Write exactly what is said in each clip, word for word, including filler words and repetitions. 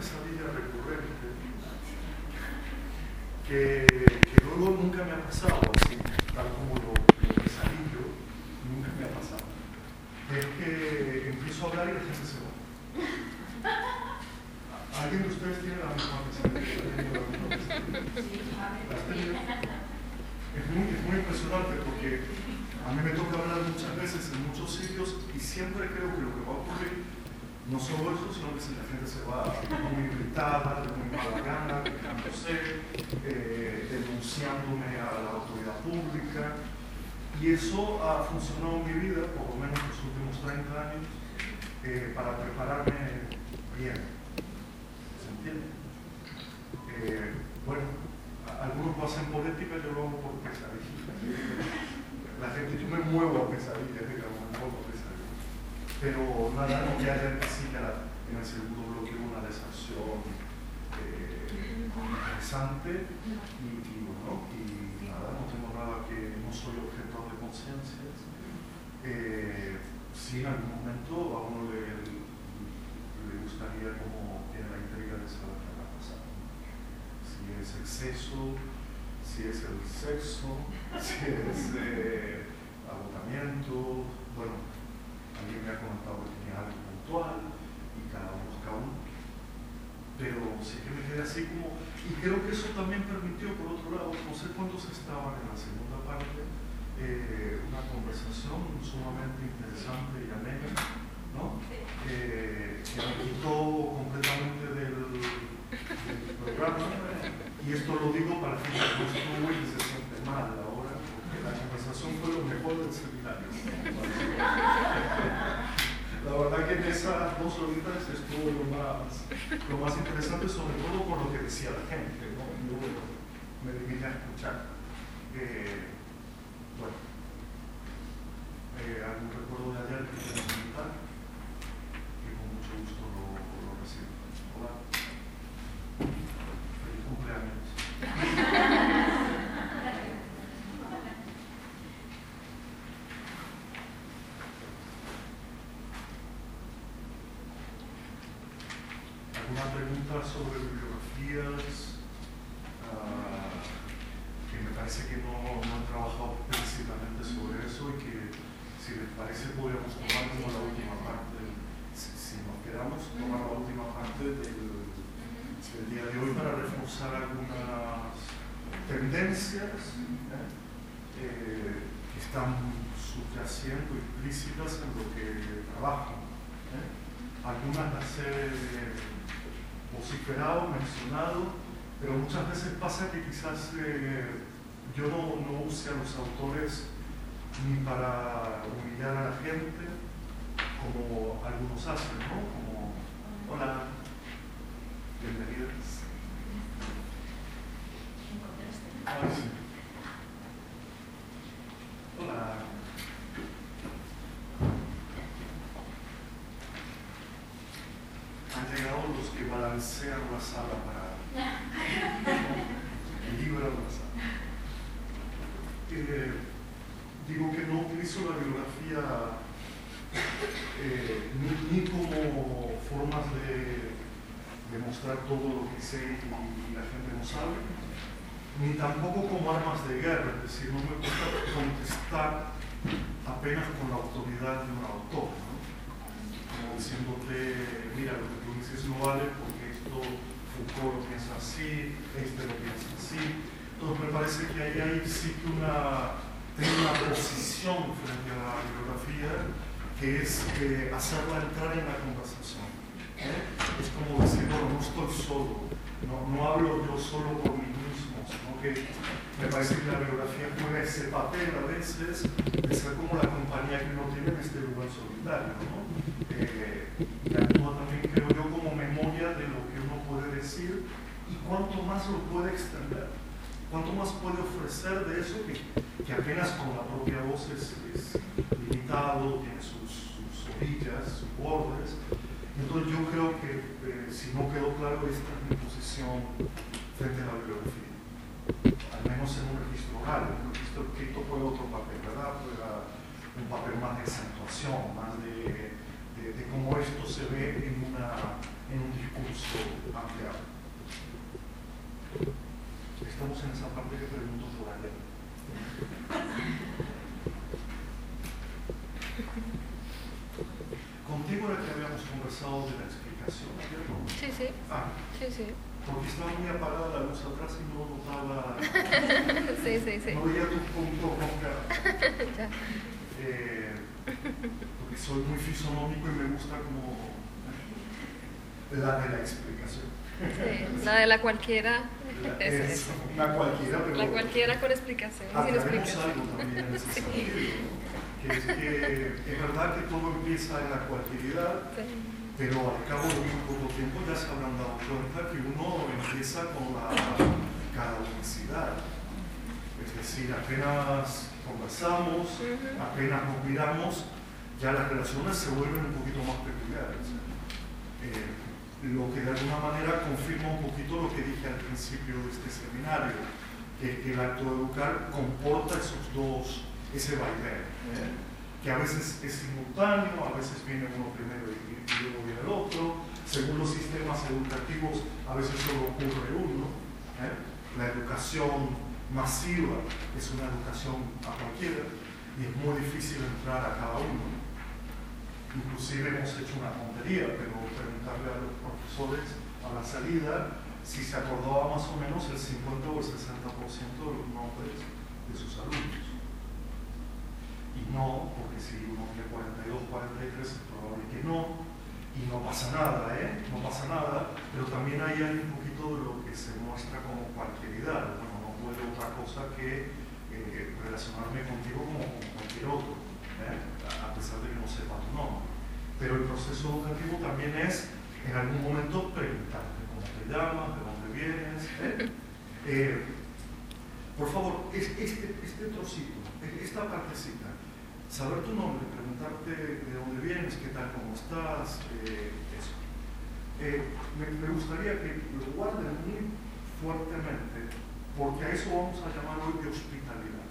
pesadilla recurrente que, que luego nunca me ha pasado así, tal como lo, lo pesadillo, nunca me ha pasado. Es que empiezo a hablar y la gente se va. ¿Alguien de ustedes tiene la misma pesadilla? ¿Has tenido? Es muy, es muy impresionante porque a mí me toca hablar muchas veces en muchos sitios y siempre creo que lo que va a ocurrir no solo eso, sino que si la gente se va muy irritada, de muy mala gana, quejándose, eh, denunciándome a la autoridad pública. Y eso ha funcionado en mi vida, por lo menos los últimos treinta años, eh, para prepararme bien. ¿Se entiende? Eh, bueno, algunos lo hacen por ética, yo lo hago por pesadillas. La gente, yo me muevo a pesadillas, digamos, me muevo a pesadillas. Pero nada, no que haya así que en el segundo bloque una desacción eh, interesante y, y bueno, y nada, no tengo nada que, no soy objetor de conciencias. Eh, sí, en algún momento a uno le, le gustaría como tener la intriga de saber qué va a pasar. Si es exceso, si es el sexo, si es eh, agotamiento, bueno, alguien me ha comentado que tenía algo puntual y cada uno busca uno. Pero sí que me quedé así como, y creo que eso también permitió, por otro lado, no sé cuántos estaban en la segunda parte, eh, una conversación sumamente interesante y amena, ¿no? Eh, que me quitó completamente del, del programa. Y esto lo digo para que no estuvo y se siente mal ahora, porque la conversación fue lo mejor del seminario. La verdad que en esas dos horitas estuvo lo más, lo más interesante, sobre todo por lo que decía la gente, ¿no? Yo me limité a escuchar. Eh, bueno, eh, algún recuerdo de ayer que quiero comentar, que con mucho gusto lo, lo recibo. Hola. Feliz cumpleaños. ¿Alguna pregunta sobre bibliografías? Uh, que me parece que no, no he trabajado explícitamente sobre eso y que si les parece podríamos tomar como la última parte, si, si nos quedamos, tomar la última parte del, del día de hoy para reforzar algunas tendencias ¿eh? Eh, que están subyaciendo implícitas en lo que trabajo. ¿eh? Algunas las he vociferado, mencionado, pero muchas veces pasa que quizás eh, yo no, no use a los autores ni para humillar a la gente, como algunos hacen, ¿no? Como, hola, bienvenidos. Ay, sí. Hola. Han llegado los que balancean la sala para equilibrar la sala. Eh, digo que no utilizo la bibliografía eh, ni, ni como formas de, de mostrar todo lo que sé y, y la gente no sabe, ni tampoco como armas de guerra, es decir, no me gusta contestar apenas con la autoridad de un autor, ¿no? Como diciéndote, mira, lo que tú dices no vale porque esto Foucault lo piensa así, este lo piensa así. Entonces me parece que ahí hay sí que una, tengo una posición frente a la bibliografía que es eh, hacerla entrar en la conversación. ¿eh? Es como decir, bueno, no estoy solo, no, no hablo yo solo por mí mismo, sino que me parece que la bibliografía juega ese papel a veces de ser como la compañía que uno tiene en este lugar solitario, ¿no? Eh, y actúa también, creo yo, como memoria de lo que uno puede decir y cuánto más lo puede extender, cuánto más puede ofrecer de eso que, que apenas con la propia voz es, es limitado, tiene sus, sus orillas, sus bordes. Entonces yo creo que eh, si no quedó claro, esta es mi posición frente a la bibliografía, al menos en un registro oral. En un registro escrito fue otro papel, ¿verdad? Fue un papel más de acentuación, más de, de, de cómo esto se ve en una, en un discurso ampliado. Estamos en esa parte que pregunto por allá. Contigo era que habíamos conversado de la explicación, ¿cierto? Sí, sí. Ah, sí, sí. porque estaba muy apagada la luz atrás y no notaba. Sí, sí, sí. No veía tu punto con cara. Ya. Eh, porque soy muy fisonómico y me gusta como la de la explicación. Sí, la de la cualquiera. La, Eso, es eso. una cualquiera, pero La cualquiera con explicación y sin aclaremos explicación. algo también en ese Sí. sentido, ¿no? Que es que es verdad que todo empieza en la cualquieridad, Sí. pero al cabo de muy poco tiempo ya se habrán dado cuenta que uno empieza con la cadaulicidad. Es decir, apenas conversamos, Ujú. apenas nos miramos, ya las relaciones se vuelven un poquito más peculiares. Eh, lo que de alguna manera confirma un poquito lo que dije al principio de este seminario, que, que el acto de educar comporta esos dos, ese vaivén, ¿eh? Que a veces es simultáneo, a veces viene uno primero y, y luego viene el otro, según los sistemas educativos a veces solo ocurre uno, ¿eh? La educación masiva es una educación a cualquiera y es muy difícil entrar a cada uno. Inclusive hemos hecho una tontería, pero preguntarle a los profesores a la salida si se acordaba más o menos el cincuenta o el sesenta por ciento de los nombres de sus alumnos. Y no, porque si uno tiene cuarenta y dos, cuarenta y tres es probable que no, y no pasa nada, ¿eh? No pasa nada, pero también ahí hay un poquito de lo que se muestra como cualquieridad. Bueno, no puedo otra cosa que eh, relacionarme contigo como con cualquier otro, ¿eh? A pesar de que no sepa tu nombre. Pero el proceso educativo también es, en algún momento, preguntarte cómo te llamas, de dónde vienes. ¿eh? Eh, por favor, es, este, este trocito, esta partecita, saber tu nombre, preguntarte de dónde vienes, qué tal, cómo estás, eh, eso. Eh, me, me gustaría que lo guarden muy fuertemente, porque a eso vamos a llamar hoy de hospitalidad.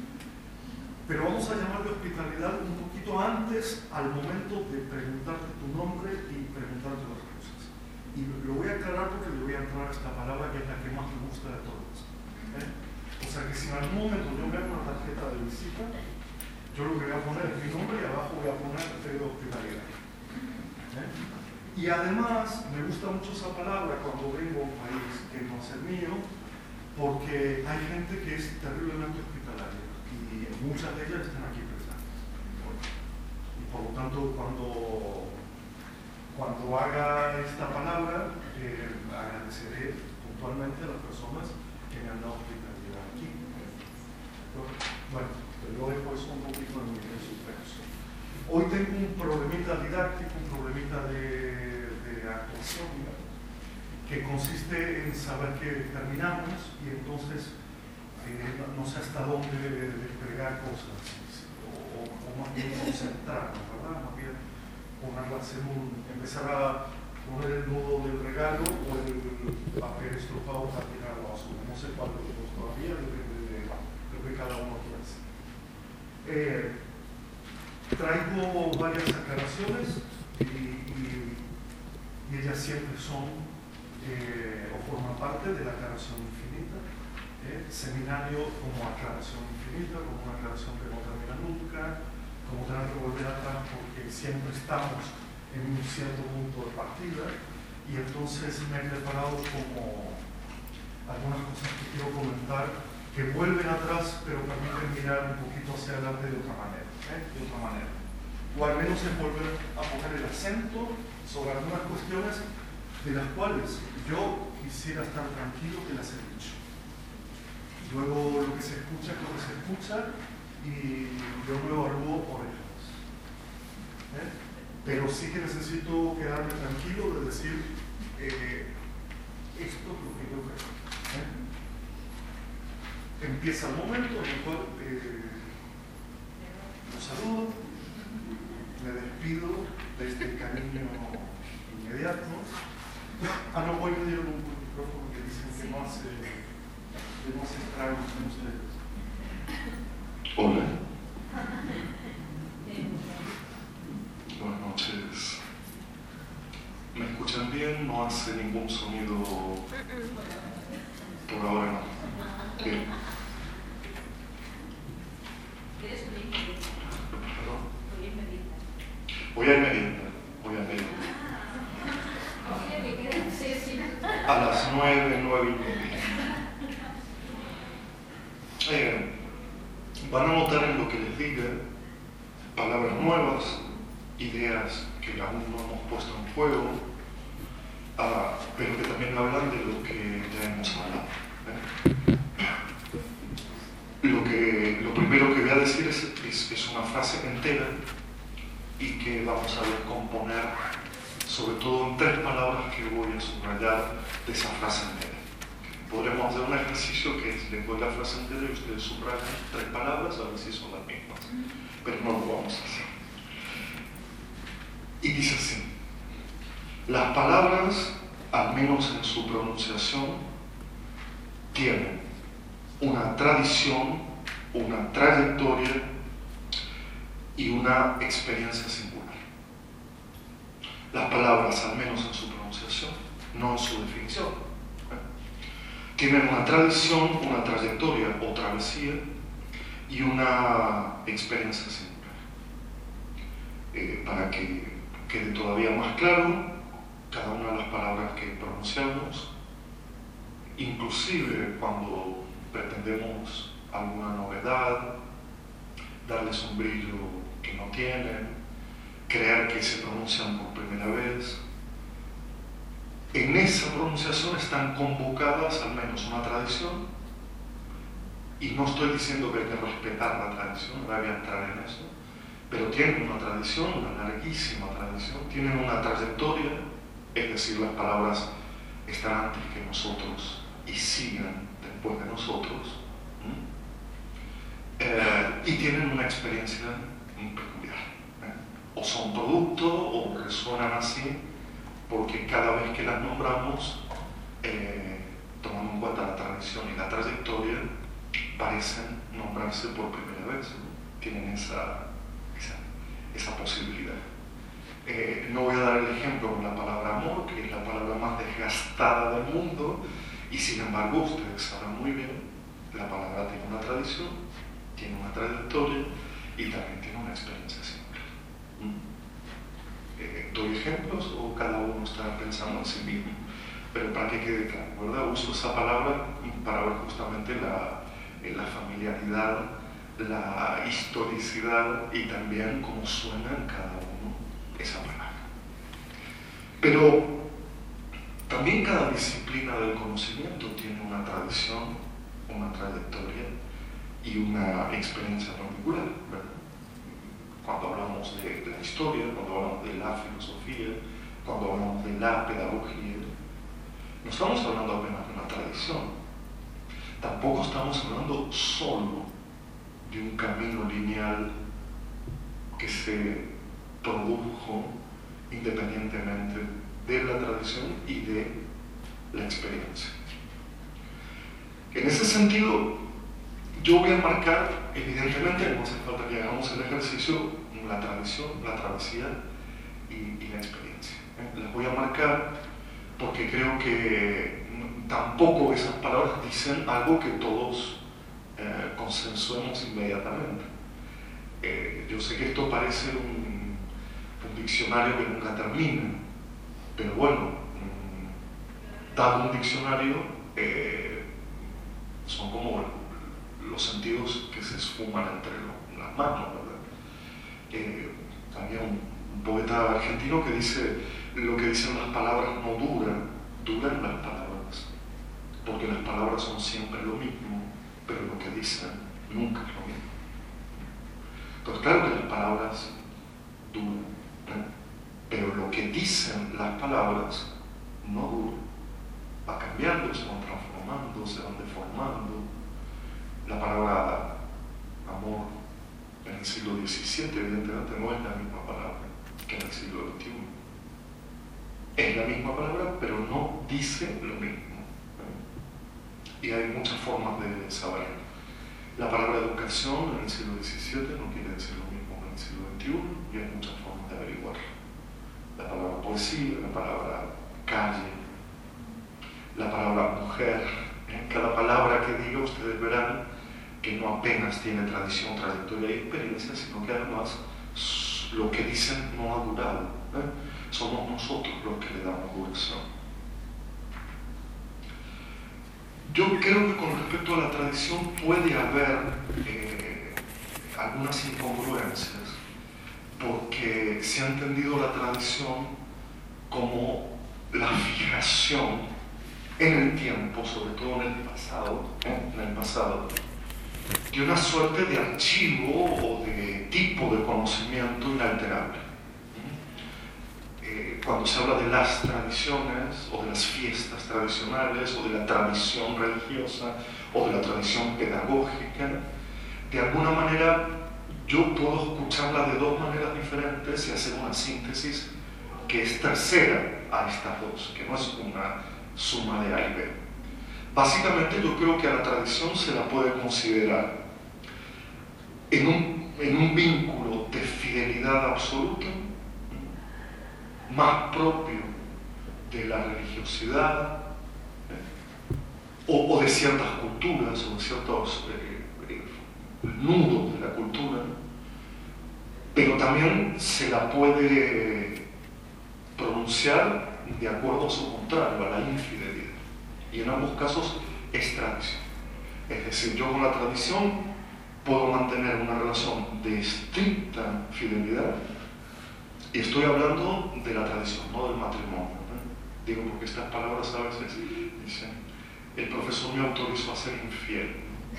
Pero vamos a llamar de hospitalidad un poquito antes, al momento de preguntarte tu nombre y preguntarte las cosas. Y lo voy a aclarar porque le voy a entrar a esta palabra que es la que más me gusta de todas. ¿eh? O sea que si en algún momento yo me hago una tarjeta de visita, yo lo que voy a poner es mi nombre y abajo voy a poner de hospitalidad. ¿eh? Y además me gusta mucho esa palabra cuando vengo a un país que no es el mío, porque hay gente que es terriblemente hospitalaria. Y muchas de ellas están aquí presentes. Y por lo tanto, cuando, cuando haga esta palabra, eh, agradeceré puntualmente a las personas que me han dado hospitalidad aquí. Bueno, pero dejo eso un poquito en, en suspenso. Hoy tengo un problemita didáctico, un problemita de, de actuación, digamos, que consiste en saber que terminamos y entonces Eh, no, no sé hasta dónde desplegar cosas o, o más bien concentrarnos, ¿verdad? Más bien ponerlas en un, empezar a poner el nudo del regalo o el papel estrujado para tirarlo a basura. No sé cuál de los dos todavía, depende de lo que cada uno quiera hacer. Eh, traigo varias aclaraciones y, y, y ellas siempre son eh, o forman parte de la aclaración infinita. Eh, seminario como aclaración infinita, como una aclaración que no termina nunca, como tener que volver atrás porque siempre estamos en un cierto punto de partida, y entonces me he preparado como algunas cosas que quiero comentar que vuelven atrás pero permiten mirar un poquito hacia adelante de otra manera, ¿eh? de otra manera. O al menos es volver a poner el acento sobre algunas cuestiones de las cuales yo quisiera estar tranquilo que las he dicho. Luego lo que se escucha es lo que se escucha y yo lo evalúo por ellos. ¿Eh? Pero sí que necesito quedarme tranquilo de decir eh, esto es lo que yo creo. ¿Eh? Empieza el momento en el cual eh, los saludo, me despido de este cariño inmediato. Ah, no, voy a pedir un micrófono que dicen que no hace... Tenemos estragos con ustedes. Hola. Buenas noches. ¿Me escuchan bien? hace ningún sonido por ahora, no. Bien. ¿Perdón? Voy a ir merienda. Voy a merienda. A las nueve, nueve y media. Eh, van a notar en lo que les diga palabras nuevas, ideas que aún no hemos puesto en juego, uh, pero que también hablan de lo que ya hemos hablado. ¿eh? Lo, que, lo primero que voy a decir es, es, es una frase entera y que vamos a descomponer sobre todo en tres palabras que voy a subrayar de esa frase entera. Podremos hacer un ejercicio que es, les doy la frase entera y ustedes subrayan tres palabras a ver si son las mismas, pero no lo vamos a hacer. Y dice así: las palabras, al menos en su pronunciación, tienen una tradición, una trayectoria y una experiencia singular. Las palabras, al menos en su pronunciación, no en su definición, ¿eh? tienen una tradición, una trayectoria o travesía y una experiencia singular. Eh, para que quede todavía más claro, cada una de las palabras que pronunciamos, inclusive cuando pretendemos alguna novedad, darles un brillo que no tienen, creer que se pronuncian por primera vez, en esa pronunciación están convocadas al menos una tradición, y no estoy diciendo que hay que respetar la tradición, no voy a entrar en eso, pero tienen una tradición, una larguísima tradición, tienen una trayectoria, es decir, las palabras están antes que nosotros y siguen después de nosotros, eh, y tienen una experiencia peculiar. ¿eh? O son producto o resuenan así porque cada vez que las nombramos, eh, tomando en cuenta la tradición y la trayectoria, parecen nombrarse por primera vez, ¿no? Tienen esa, esa, esa posibilidad. Eh, no voy a dar el ejemplo con la palabra amor, que es la palabra más desgastada del mundo, y sin embargo ustedes saben muy bien, la palabra tiene una tradición, tiene una trayectoria y también tiene una experiencia singular. ¿Mm? Eh, ¿Doy ejemplos o cada uno está pensando en sí mismo? Pero para que quede claro, ¿verdad? Uso esa palabra para ver justamente la, la familiaridad, la historicidad y también cómo suena en cada uno esa palabra. Pero también cada disciplina del conocimiento tiene una tradición, una trayectoria y una experiencia particular, ¿verdad? Cuando hablamos de la historia, cuando hablamos de la filosofía, cuando hablamos de la pedagogía, no estamos hablando apenas de una tradición, tampoco estamos hablando solo de un camino lineal que se produjo independientemente de la tradición y de la experiencia. En ese sentido, yo voy a marcar, evidentemente, no hace falta que hagamos el ejercicio, la tradición, la travesía y, y la experiencia. ¿eh? Las voy a marcar porque creo que tampoco esas palabras dicen algo que todos eh, consensuemos inmediatamente. Eh, yo sé que esto parece un, un diccionario que nunca termina, pero bueno, mmm, dado un diccionario, eh, son como los sentidos que se esfuman entre lo, las manos, ¿verdad? Eh, había un, un poeta argentino que dice: lo que dicen las palabras no duran, duran las palabras, porque las palabras son siempre lo mismo, pero lo que dicen nunca es lo mismo. Entonces, claro que las palabras duran, ¿eh? Pero lo que dicen las palabras no dura, va cambiando, se van transformando, se van deformando. La palabra amor en el siglo diecisiete evidentemente no es la misma palabra que en el siglo veintiuno. Es la misma palabra, pero no dice lo mismo. ¿eh? Y hay muchas formas de saberlo. La palabra educación en el siglo diecisiete no quiere decir lo mismo que en el siglo veintiuno y hay muchas formas de averiguarlo. La palabra poesía, la palabra calle, la palabra mujer. ¿eh? Cada palabra que diga ustedes verán que no apenas tiene tradición, trayectoria y experiencia, sino que además lo que dicen no ha durado. ¿eh? Somos nosotros los que le damos duración. Yo creo que con respecto a la tradición puede haber eh, algunas incongruencias, porque se ha entendido la tradición como la fijación en el tiempo, sobre todo en el pasado, ¿eh? en el pasado, de una suerte de archivo o de tipo de conocimiento inalterable. Eh, cuando se habla de las tradiciones o de las fiestas tradicionales o de la tradición religiosa o de la tradición pedagógica, de alguna manera yo puedo escucharla de dos maneras diferentes y hacer una síntesis que es tercera a estas dos, que no es una suma de A y B. Básicamente yo creo que a la tradición se la puede considerar en un, en un vínculo de fidelidad absoluta, más propio de la religiosidad ¿eh? o, o de ciertas culturas o de ciertos eh, eh, nudos de la cultura, pero también se la puede pronunciar de acuerdo a su contrario, a la infidelidad. Y en ambos casos es tradición. Es decir, yo con la tradición puedo mantener una relación de estricta fidelidad, y estoy hablando de la tradición, no del matrimonio. ¿eh? Digo porque estas palabras a veces dicen, el profesor me autorizó a ser infiel.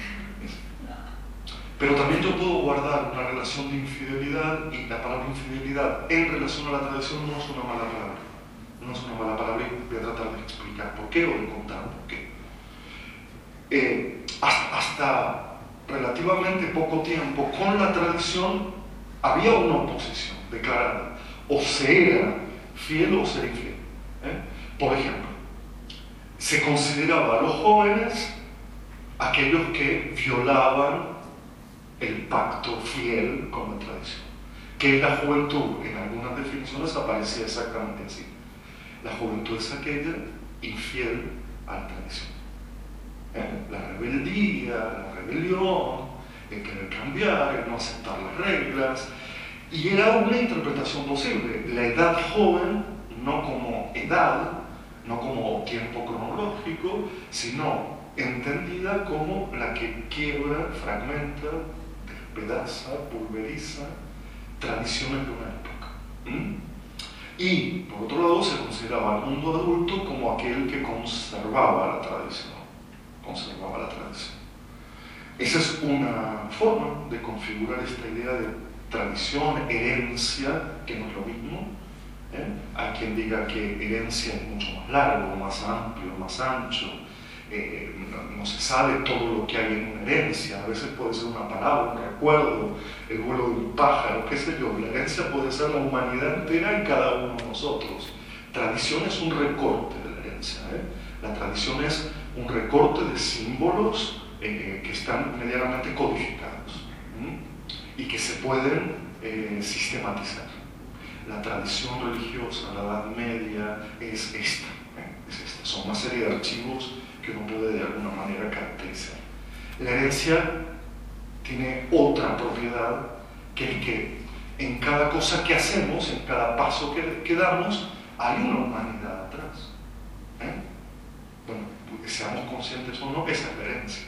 Pero también yo puedo guardar una relación de infidelidad, y la palabra infidelidad en relación a la tradición no es una mala palabra. No es una mala palabra y voy a tratar de explicar por qué o de contar por qué. Eh, hasta, hasta relativamente poco tiempo, con la tradición había una oposición declarada. O se era fiel o ser infiel. ¿eh? Por ejemplo, se consideraba a los jóvenes aquellos que violaban el pacto fiel con la tradición. ¿Qué es la juventud? En algunas definiciones aparecía exactamente así. La juventud es aquella infiel a la tradición. ¿Eh? La rebeldía, la rebelión, el querer cambiar, el no aceptar las reglas. Y era una interpretación posible. La edad joven, no como edad, no como tiempo cronológico, sino entendida como la que quiebra, fragmenta, despedaza, pulveriza tradiciones de una época. ¿Mm? Y, por otro lado, se consideraba al mundo adulto como aquel que conservaba la tradición. Conservaba la tradición. Esa es una forma de configurar esta idea de tradición, herencia, que no es lo mismo. ¿eh? Hay quien diga que herencia es mucho más largo, más amplio, más ancho. Eh, no, no se sabe todo lo que hay en una herencia. A veces puede ser una palabra, un recuerdo, el vuelo de un pájaro, qué sé yo. La herencia puede ser la humanidad entera en cada uno de nosotros. Tradición es un recorte de la herencia. ¿eh? La tradición es un recorte de símbolos eh, que están medianamente codificados ¿eh? y que se pueden eh, sistematizar. La tradición religiosa, la Edad Media, es esta, ¿eh? es esta. Son una serie de archivos que uno puede de alguna manera caracterizar. La herencia tiene otra propiedad, que es que en cada cosa que hacemos, en cada paso que, que damos, hay una humanidad atrás. ¿eh? Bueno, que seamos conscientes o no, esa es la herencia.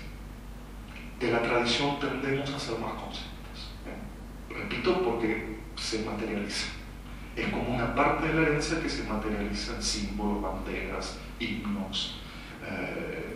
De la tradición tendemos a ser más conscientes. ¿eh? Repito, porque se materializa. Es como una parte de la herencia que se materializa en símbolos, banderas, himnos, Eh,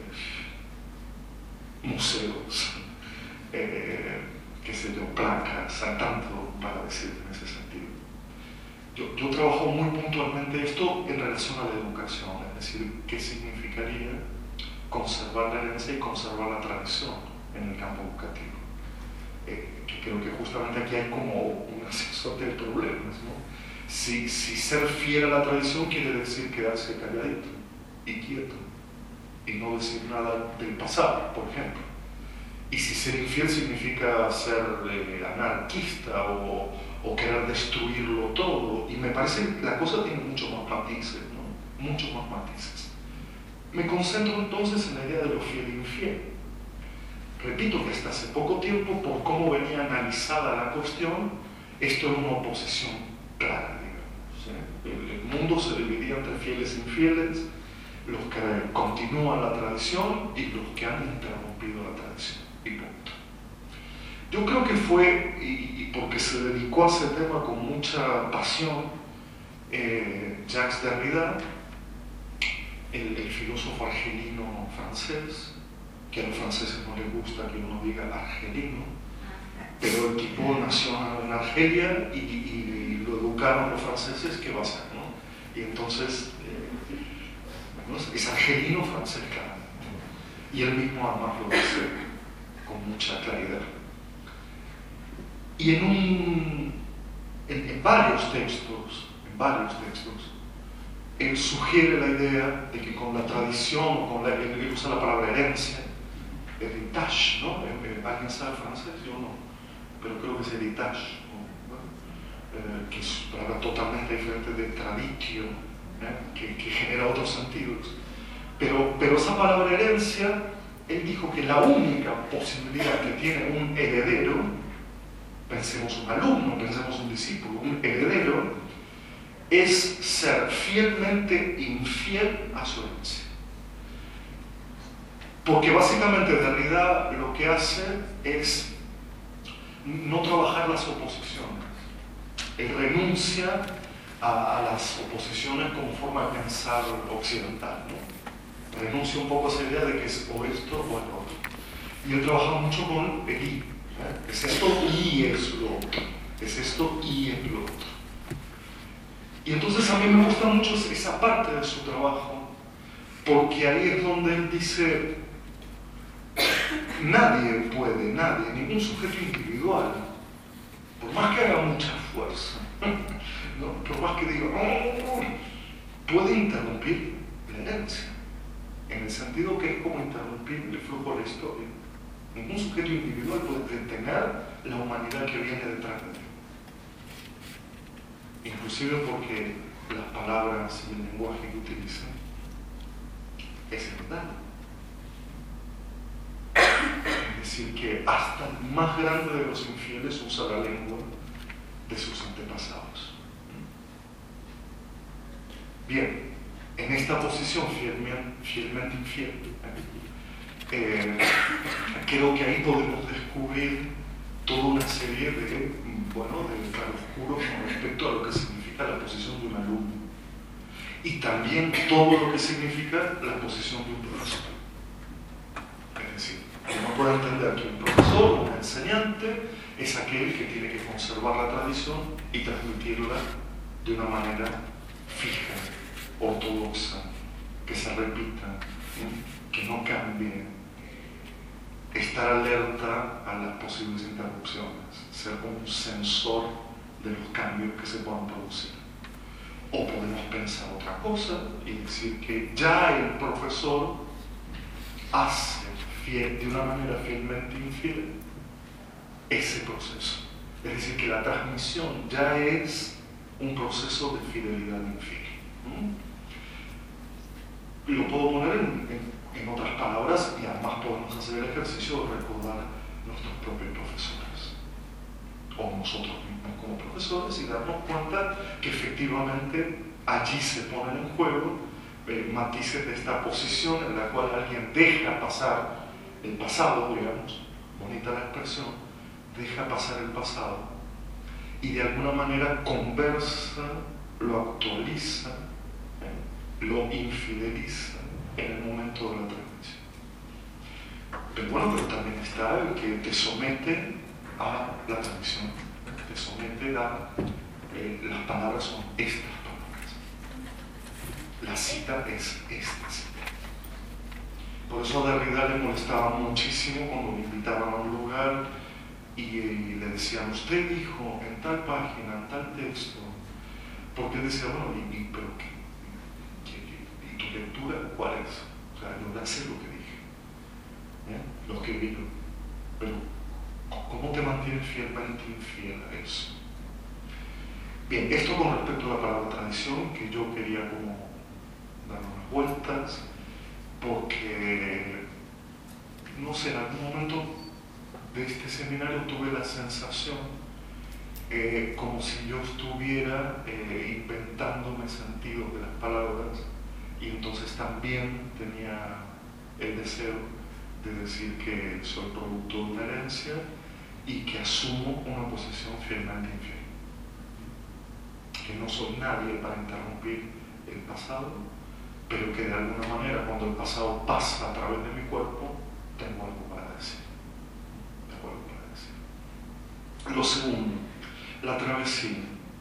museos, eh, qué sé yo, placas, hay tanto para decir en ese sentido. Yo, yo trabajo muy puntualmente esto en relación a la educación, es decir, qué significaría conservar la herencia y conservar la tradición en el campo educativo. Eh, que creo que justamente aquí hay como una suerte de problemas, ¿no? Si, si ser fiel a la tradición quiere decir quedarse calladito y quieto, y no decir nada del pasado, por ejemplo. Y si ser infiel significa ser eh, anarquista o, o querer destruirlo todo, y me parece que la cosa tiene muchos más matices, ¿no? Muchos más matices. me concentro entonces en la idea de lo fiel e infiel. Repito que hasta hace poco tiempo, por cómo venía analizada la cuestión, esto era una oposición clara, digamos, ¿sí? el, el mundo se dividía entre fieles e infieles, los que continúan la tradición y los que han interrumpido la tradición, y punto. Yo creo que fue, y, y porque se dedicó a ese tema con mucha pasión, eh, Jacques Derrida, el, el filósofo argelino francés, que a los franceses no les gusta que uno diga argelino, pero el tipo nació en Argelia y, y, y lo educaron los franceses, ¿qué va a ser, no? Y entonces eh, bueno, es argelino francés, claro, y él mismo además lo dice con mucha claridad. Y en, un, en, en varios textos, en varios textos, él sugiere la idea de que con la tradición, o con la, él usa la palabra herencia, héritage, ¿no? ¿Alguien sabe francés? Yo no, pero creo que es héritage, ¿no? eh, que es una palabra totalmente diferente de traditio, ¿eh? que, que genera otros sentidos. Pero, pero esa palabra herencia, él dijo que la única posibilidad que tiene un heredero, pensemos un alumno, pensemos un discípulo, un heredero, es ser fielmente infiel a su herencia. Porque básicamente Derrida lo que hace es no trabajar las oposiciones. Él renuncia a, a las oposiciones como forma de pensar occidental, ¿no? Renuncia un poco a esa idea de que es o esto o el otro. Y él trabaja mucho con el y. ¿eh? Es esto y es lo otro. Es esto y es lo otro. Y entonces a mí me gusta mucho esa parte de su trabajo, porque ahí es donde él dice, nadie puede, nadie, ningún sujeto individual, por más que haga mucha fuerza, ¿no? por más que diga, oh, puede interrumpir la herencia, en el sentido que es como interrumpir el flujo de la historia. Ningún sujeto individual puede detener la humanidad que viene detrás de ti. Inclusive porque las palabras y el lenguaje que utilizan es verdad. Es decir, que hasta el más grande de los infieles usa la lengua de sus antepasados. Bien, en esta posición fielmente, fielmente infiel, eh, creo que ahí podemos descubrir toda una serie de, bueno, de claroscuros con respecto a lo que significa la posición de un alumno y también todo lo que significa la posición de un profesor. Es decir, uno puede entender que un profesor, un enseñante, es aquel que tiene que conservar la tradición y transmitirla de una manera fija, ortodoxa, que se repita, que no cambie, estar alerta a las posibles interrupciones, ser un sensor de los cambios que se puedan producir. O podemos pensar otra cosa y decir que ya el profesor hace fiel, de una manera fielmente infiel ese proceso. Es decir, que la transmisión ya es un proceso de fidelidad infiel. ¿Mm? Lo puedo poner en, en En otras palabras, y además podemos hacer el ejercicio de recordar nuestros propios profesores, o nosotros mismos como profesores, y darnos cuenta que efectivamente allí se ponen en juego eh, matices de esta posición en la cual alguien deja pasar el pasado, digamos, bonita la expresión, deja pasar el pasado, y de alguna manera conversa, lo actualiza, eh, lo infideliza en el momento de la transmisión. Pero bueno, pero también está el que te somete a la transmisión, te somete a, eh, las palabras son estas palabras, la cita es esta cita. Por eso a Derrida le molestaba muchísimo cuando le invitaban a un lugar y, y le decían, usted dijo en tal página, en tal texto, porque él decía, bueno, y, y pero ¿qué? ¿Tu lectura cuál es? O sea, yo ya sé lo que dije, ¿eh? Lo que digo, pero ¿cómo te mantienes fielmente infiel a eso? Bien, esto con respecto a la palabra tradición, que yo quería como dar unas vueltas, porque, no sé, en algún momento de este seminario tuve la sensación eh, como si yo estuviera eh, inventándome sentidos de las palabras, y entonces también tenía el deseo de decir que soy producto de una herencia y que asumo una posición fielmente infiel, que no soy nadie para interrumpir el pasado, pero que de alguna manera cuando el pasado pasa a través de mi cuerpo tengo algo para decir. Tengo algo para decir. Lo segundo, la travesía.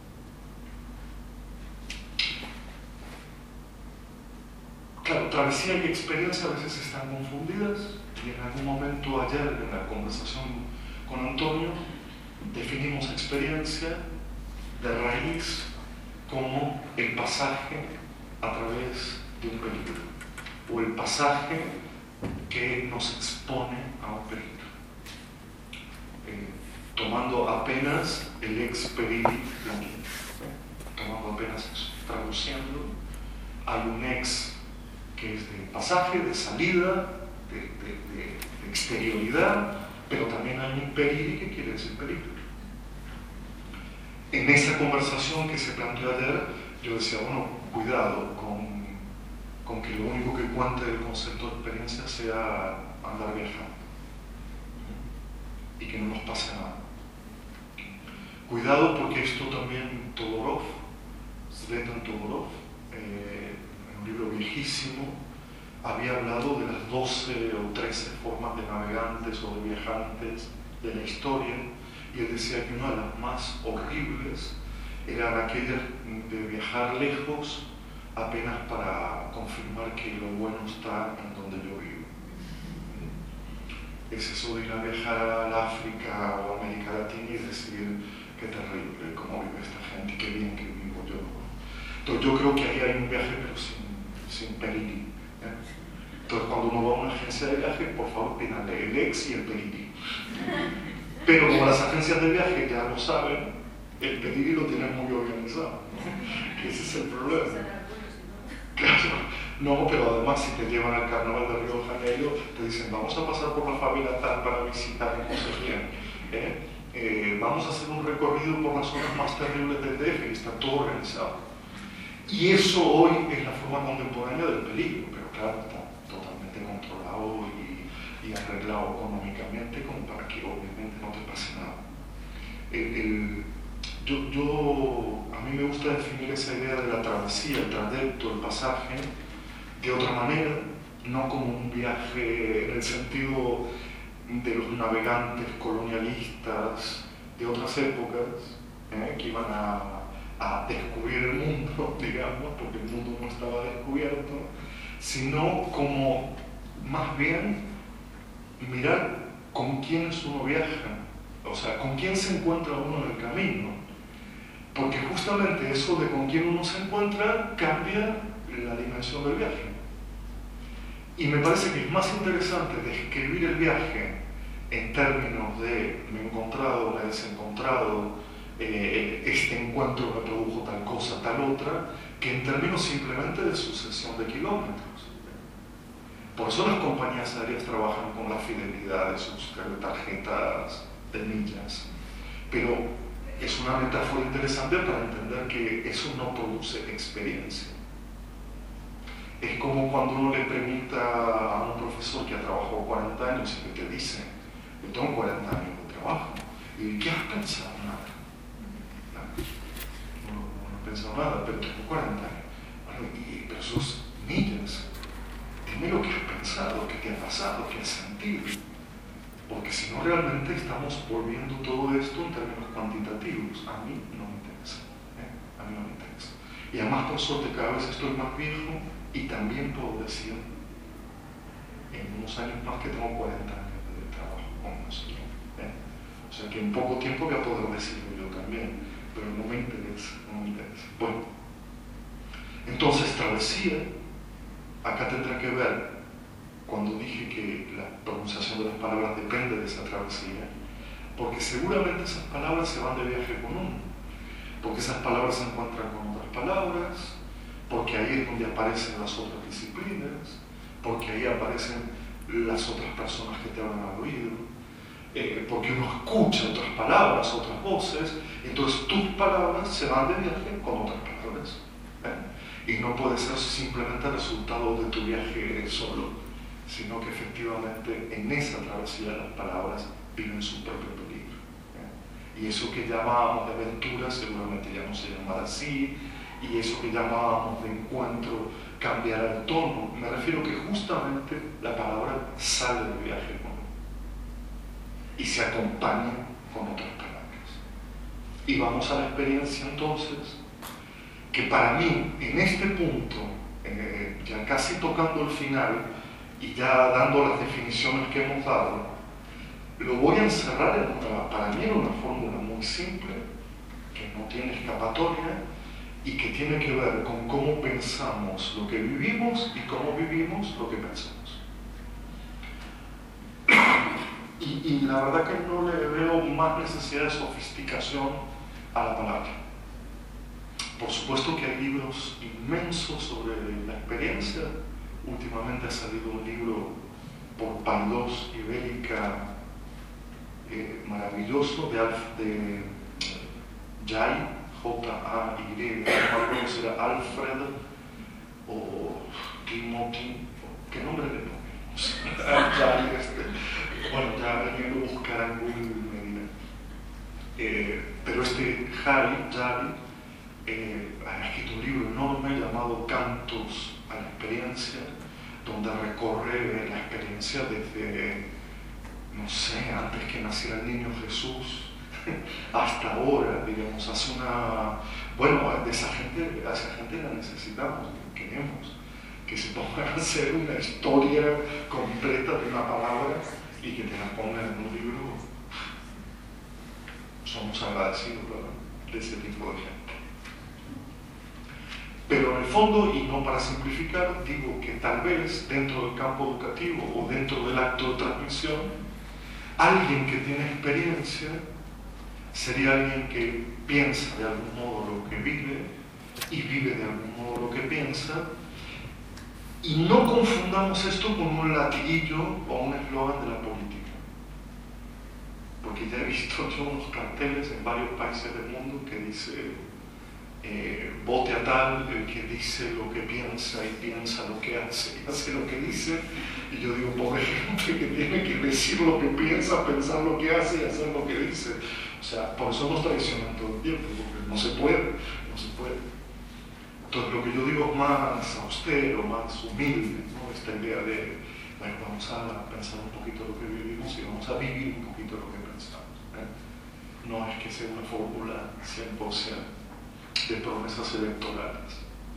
Claro, travesía y experiencia a veces están confundidas, y en algún momento ayer en la conversación con Antonio definimos experiencia de raíz como el pasaje a través de un peligro, o el pasaje que nos expone a un peligro. Eh, tomando apenas el ex periri latín, ¿eh? tomando apenas eso, traduciendo, hay un ex que es de pasaje, de salida, de, de, de, de exterioridad, pero también hay un periri que quiere decir peligro. En esa conversación que se planteó ayer, yo decía, bueno, cuidado con, con que lo único que cuente del concepto de experiencia sea andar viajando y que no nos pase nada. Cuidado porque esto también Todorov, Svetan Todorov, eh, en un libro viejísimo, había hablado de las doce o trece formas de navegantes o de viajantes de la historia, y él decía que una de las más horribles era aquella de viajar lejos apenas para confirmar que lo bueno está en donde yo vivo. Es eso de ir a viajar al África o a América Latina y decir qué terrible, cómo vive esta gente, qué bien que vivo yo. Entonces yo creo que ahí hay un viaje pero sin, sin periri. ¿eh? Entonces cuando uno va a una agencia de viaje, por favor pídanle el ex y el periri. Pero como las agencias de viaje ya lo saben, el periri lo tienen muy organizado. Ese es el problema. Claro, no, pero además si te llevan al carnaval de Río de Janeiro, te dicen vamos a pasar por la favela tal para visitar no sé quién. ¿eh? Eh, vamos a hacer un recorrido por las zonas más terribles del D F y está todo organizado. Y eso hoy es la forma contemporánea del peligro, pero claro, está totalmente controlado y, y arreglado económicamente como para que obviamente no te pase nada. El, el, yo, yo, a mí me gusta definir esa idea de la travesía, el trayecto, el pasaje, de otra manera, no como un viaje en el sentido de los navegantes colonialistas de otras épocas, ¿eh? que iban a, a descubrir el mundo, digamos, porque el mundo no estaba descubierto, sino como más bien mirar con quiénes uno viaja, o sea, con quién se encuentra uno en el camino, porque justamente eso de con quién uno se encuentra cambia la dimensión del viaje. Y me parece que es más interesante describir el viaje en términos de me he encontrado, me he desencontrado, eh, este encuentro me produjo tal cosa, tal otra, que en términos simplemente de sucesión de kilómetros. Por eso las compañías aéreas trabajan con la fidelidad de sus tarjetas de millas. Pero es una metáfora interesante para entender que eso no produce experiencia. Es como cuando uno le pregunta a un profesor que ha trabajado cuarenta años y que te dice, yo tengo cuarenta años de trabajo, y ¿qué has pensado? Nada. No, no, no he pensado nada, pero tengo cuarenta años. Bueno, y, pero sos millas. Dime lo que has pensado, qué te ha pasado, qué has sentido. Porque si no, realmente estamos volviendo todo esto en términos cuantitativos. A mí no me interesa. ¿eh? A mí no me interesa. Y además, por suerte, cada vez estoy más viejo y también puedo decir en unos años más que tengo cuarenta años de trabajo con nosotros. ¿eh? O sea que en poco tiempo voy a poder decirlo yo también, pero no me interesa, no me interesa. Bueno, entonces travesía, acá tendrá que ver, cuando dije que la pronunciación de las palabras depende de esa travesía, porque seguramente esas palabras se van de viaje con uno, porque esas palabras se encuentran con otras palabras, porque ahí es donde aparecen las otras disciplinas, porque ahí aparecen las otras personas que te hablan al oído, eh, porque uno escucha otras palabras, otras voces, entonces tus palabras se van de viaje con otras palabras. ¿eh? Y no puede ser simplemente resultado de tu viaje solo, sino que efectivamente en esa travesía las palabras viven su propio peligro. ¿eh? Y eso que llamábamos de aventura seguramente ya no se llamará así, y eso que llamábamos de encuentro cambiará el tono. Me refiero que justamente la palabra sale de viaje con y se acompaña con otras palabras. Y vamos a la experiencia entonces, que para mí, en este punto, eh, ya casi tocando el final y ya dando las definiciones que hemos dado, lo voy a encerrar en una, para mí en una fórmula muy simple, que no tiene escapatoria y que tiene que ver con cómo pensamos lo que vivimos y cómo vivimos lo que pensamos. Y, y la verdad que no le veo más necesidad de sofisticación a la palabra. Por supuesto que hay libros inmensos sobre la experiencia. Últimamente ha salido un libro por Paidós Ibérica eh, maravilloso de, Alf, de Jay, J A Y, no recuerdo si era Alfred o Timothy, ¿qué nombre le ponemos? Jay, este. Bueno, ya venía a buscar en Google me diré. Eh, pero este Jay, Jay, eh, ha escrito un libro enorme llamado Cantos a la Experiencia, donde recorre la experiencia desde, no sé, antes que naciera el niño Jesús, hasta ahora, digamos, hace una... Bueno, de esa gente, a esa gente la necesitamos, queremos, que se pongan a hacer una historia completa de una palabra y que te la pongan en un libro. Somos agradecidos, ¿verdad?, de ese tipo de gente. Pero en el fondo, y no para simplificar, digo que tal vez dentro del campo educativo o dentro del acto de transmisión, alguien que tiene experiencia sería alguien que piensa de algún modo lo que vive y vive de algún modo lo que piensa. Y no confundamos esto con un latiguillo o un eslogan de la política. Porque ya he visto yo unos carteles en varios países del mundo que dice eh, vote a tal, el que dice lo que piensa y piensa lo que hace y hace lo que dice. Y yo digo, pobre gente que tiene que decir lo que piensa, pensar lo que hace y hacer lo que dice. O sea, por eso nos traicionan todo el tiempo, porque no se puede, no se puede. Entonces, lo que yo digo es más austero, más humilde, ¿no? Esta idea de, bueno, vamos a pensar un poquito lo que vivimos y vamos a vivir un poquito lo que pensamos. ¿eh? No es que sea una fórmula cien por ciento de promesas electorales.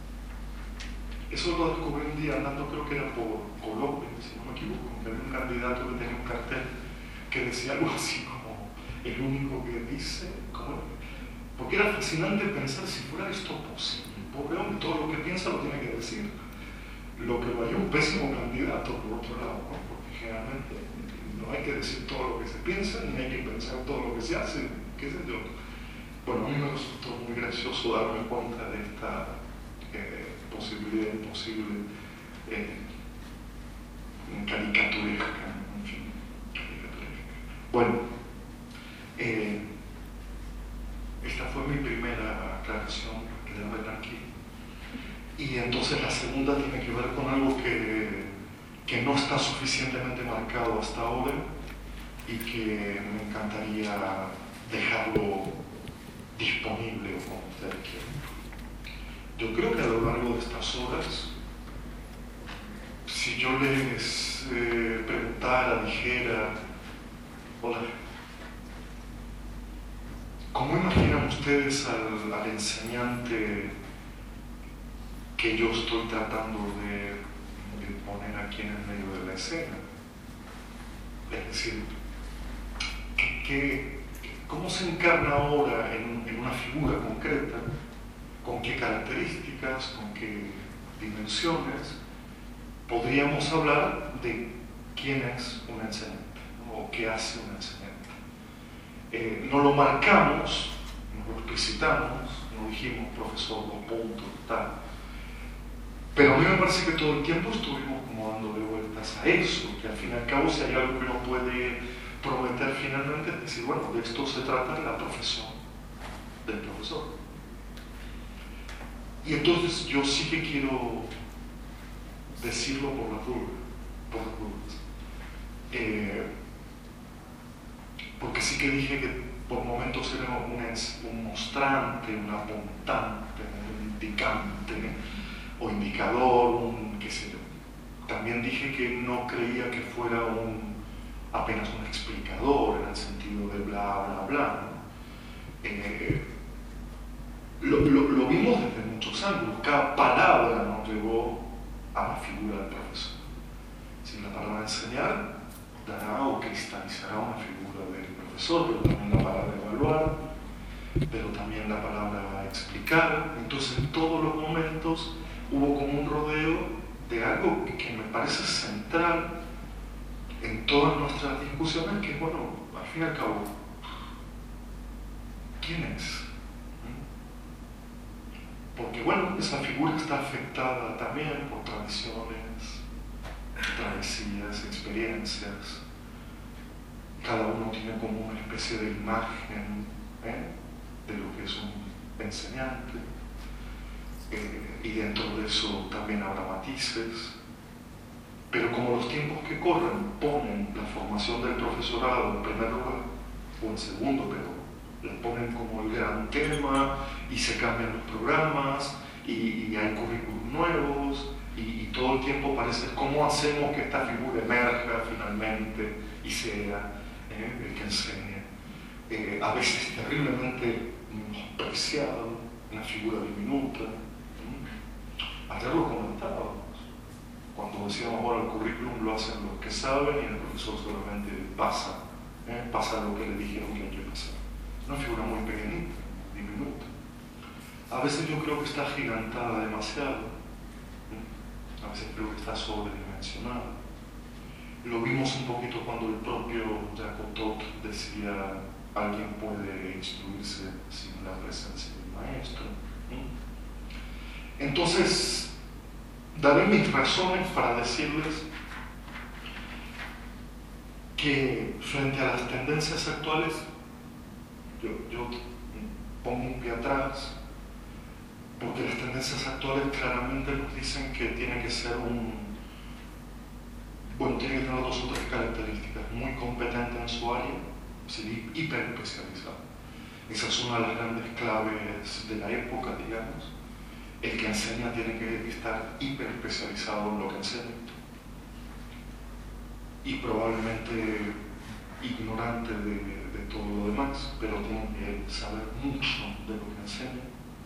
Eso lo descubrí un día andando, creo que era por Colombia, si no me equivoco, que había un candidato que tenía un cartel que decía algo así como el único que dice, como, porque era fascinante pensar si fuera esto posible. Pobre hombre, todo lo que piensa lo tiene que decir. Lo que lo haría un pésimo candidato, por otro lado, ¿no? Porque generalmente no hay que decir todo lo que se piensa, ni hay que pensar todo lo que se hace, qué sé yo. Bueno, a mí me resultó muy gracioso darme cuenta de esta eh, posibilidad imposible, eh, caricaturesca, en fin, caricaturesca. Bueno, eh, esta fue mi primera aclaración, quedarme tranquilo. Y entonces la segunda tiene que ver con algo que, que no está suficientemente marcado hasta ahora y que me encantaría dejarlo disponible o como ustedes quieran. Yo creo que a lo largo de estas horas, si yo les eh, preguntara, dijera, hola, ¿cómo imaginan ustedes al, al enseñante que yo estoy tratando de, de poner aquí en el medio de la escena? Es decir, ¿qué, qué, ¿cómo se encarna ahora en, en una figura concreta? ¿Con qué características? ¿Con qué dimensiones? Podríamos hablar de quién es un enseñante, ¿no? O qué hace un enseñante. Eh, no lo marcamos, no lo explicitamos, no dijimos profesor, dos puntos, tal. Pero a mí me parece que todo el tiempo estuvimos como dándole eso, que al fin y al cabo si hay algo que uno puede prometer finalmente es decir, bueno, de esto se trata la profesión del profesor. Y entonces yo sí que quiero decirlo por las dudas, por las dudas. Eh, porque sí que dije que por momentos era un, un mostrante, un apuntante, un indicante o indicador, un qué sé yo. También dije que no creía que fuera un, apenas un explicador en el sentido de bla, bla, bla. ¿no? Eh, lo, lo, lo vimos desde muchos ángulos. Cada palabra nos llevó a la figura del profesor. Si la palabra enseñar dará o cristalizará una figura del profesor, pero también la palabra evaluar, pero también la palabra explicar. Entonces en todos los momentos hubo como un rodeo de algo que me parece central en todas nuestras discusiones, que es, bueno, al fin y al cabo, ¿quién es? Porque, bueno, esa figura está afectada también por tradiciones, travesías, experiencias. Cada uno tiene como una especie de imagen ¿eh? de lo que es un enseñante. Eh, y dentro de eso también habrá matices. Pero como los tiempos que corren ponen la formación del profesorado en primer lugar, o en segundo, pero la ponen como el gran tema, y se cambian los programas, y, y hay currículos nuevos, y, y todo el tiempo parece cómo hacemos que esta figura emerja finalmente y sea eh, el que enseñe. Eh, a veces terriblemente despreciado, una figura diminuta. ¿Mm? Ayer lo comentábamos. Cuando decíamos, bueno, el currículum lo hacen los que saben y el profesor solamente pasa, ¿eh? pasa lo que le dijeron que hay que pasar. Una figura muy pequeñita, diminuta. A veces yo creo que está agigantada demasiado, ¿eh? a veces creo que está sobredimensionada. Lo vimos un poquito cuando el propio Jacob Todt decía, alguien puede instruirse sin la presencia del maestro. ¿eh? Entonces, daré mis razones para decirles que frente a las tendencias actuales, yo, yo pongo un pie atrás, porque las tendencias actuales claramente nos dicen que tiene que ser un, bueno, tiene que tener dos o tres características, muy competente en su área, sí, hiper especializado. Esa es una de las grandes claves de la época, digamos. El que enseña tiene que estar hiper especializado en lo que enseña y probablemente ignorante de, de todo lo demás, pero tiene que saber mucho de lo que enseña.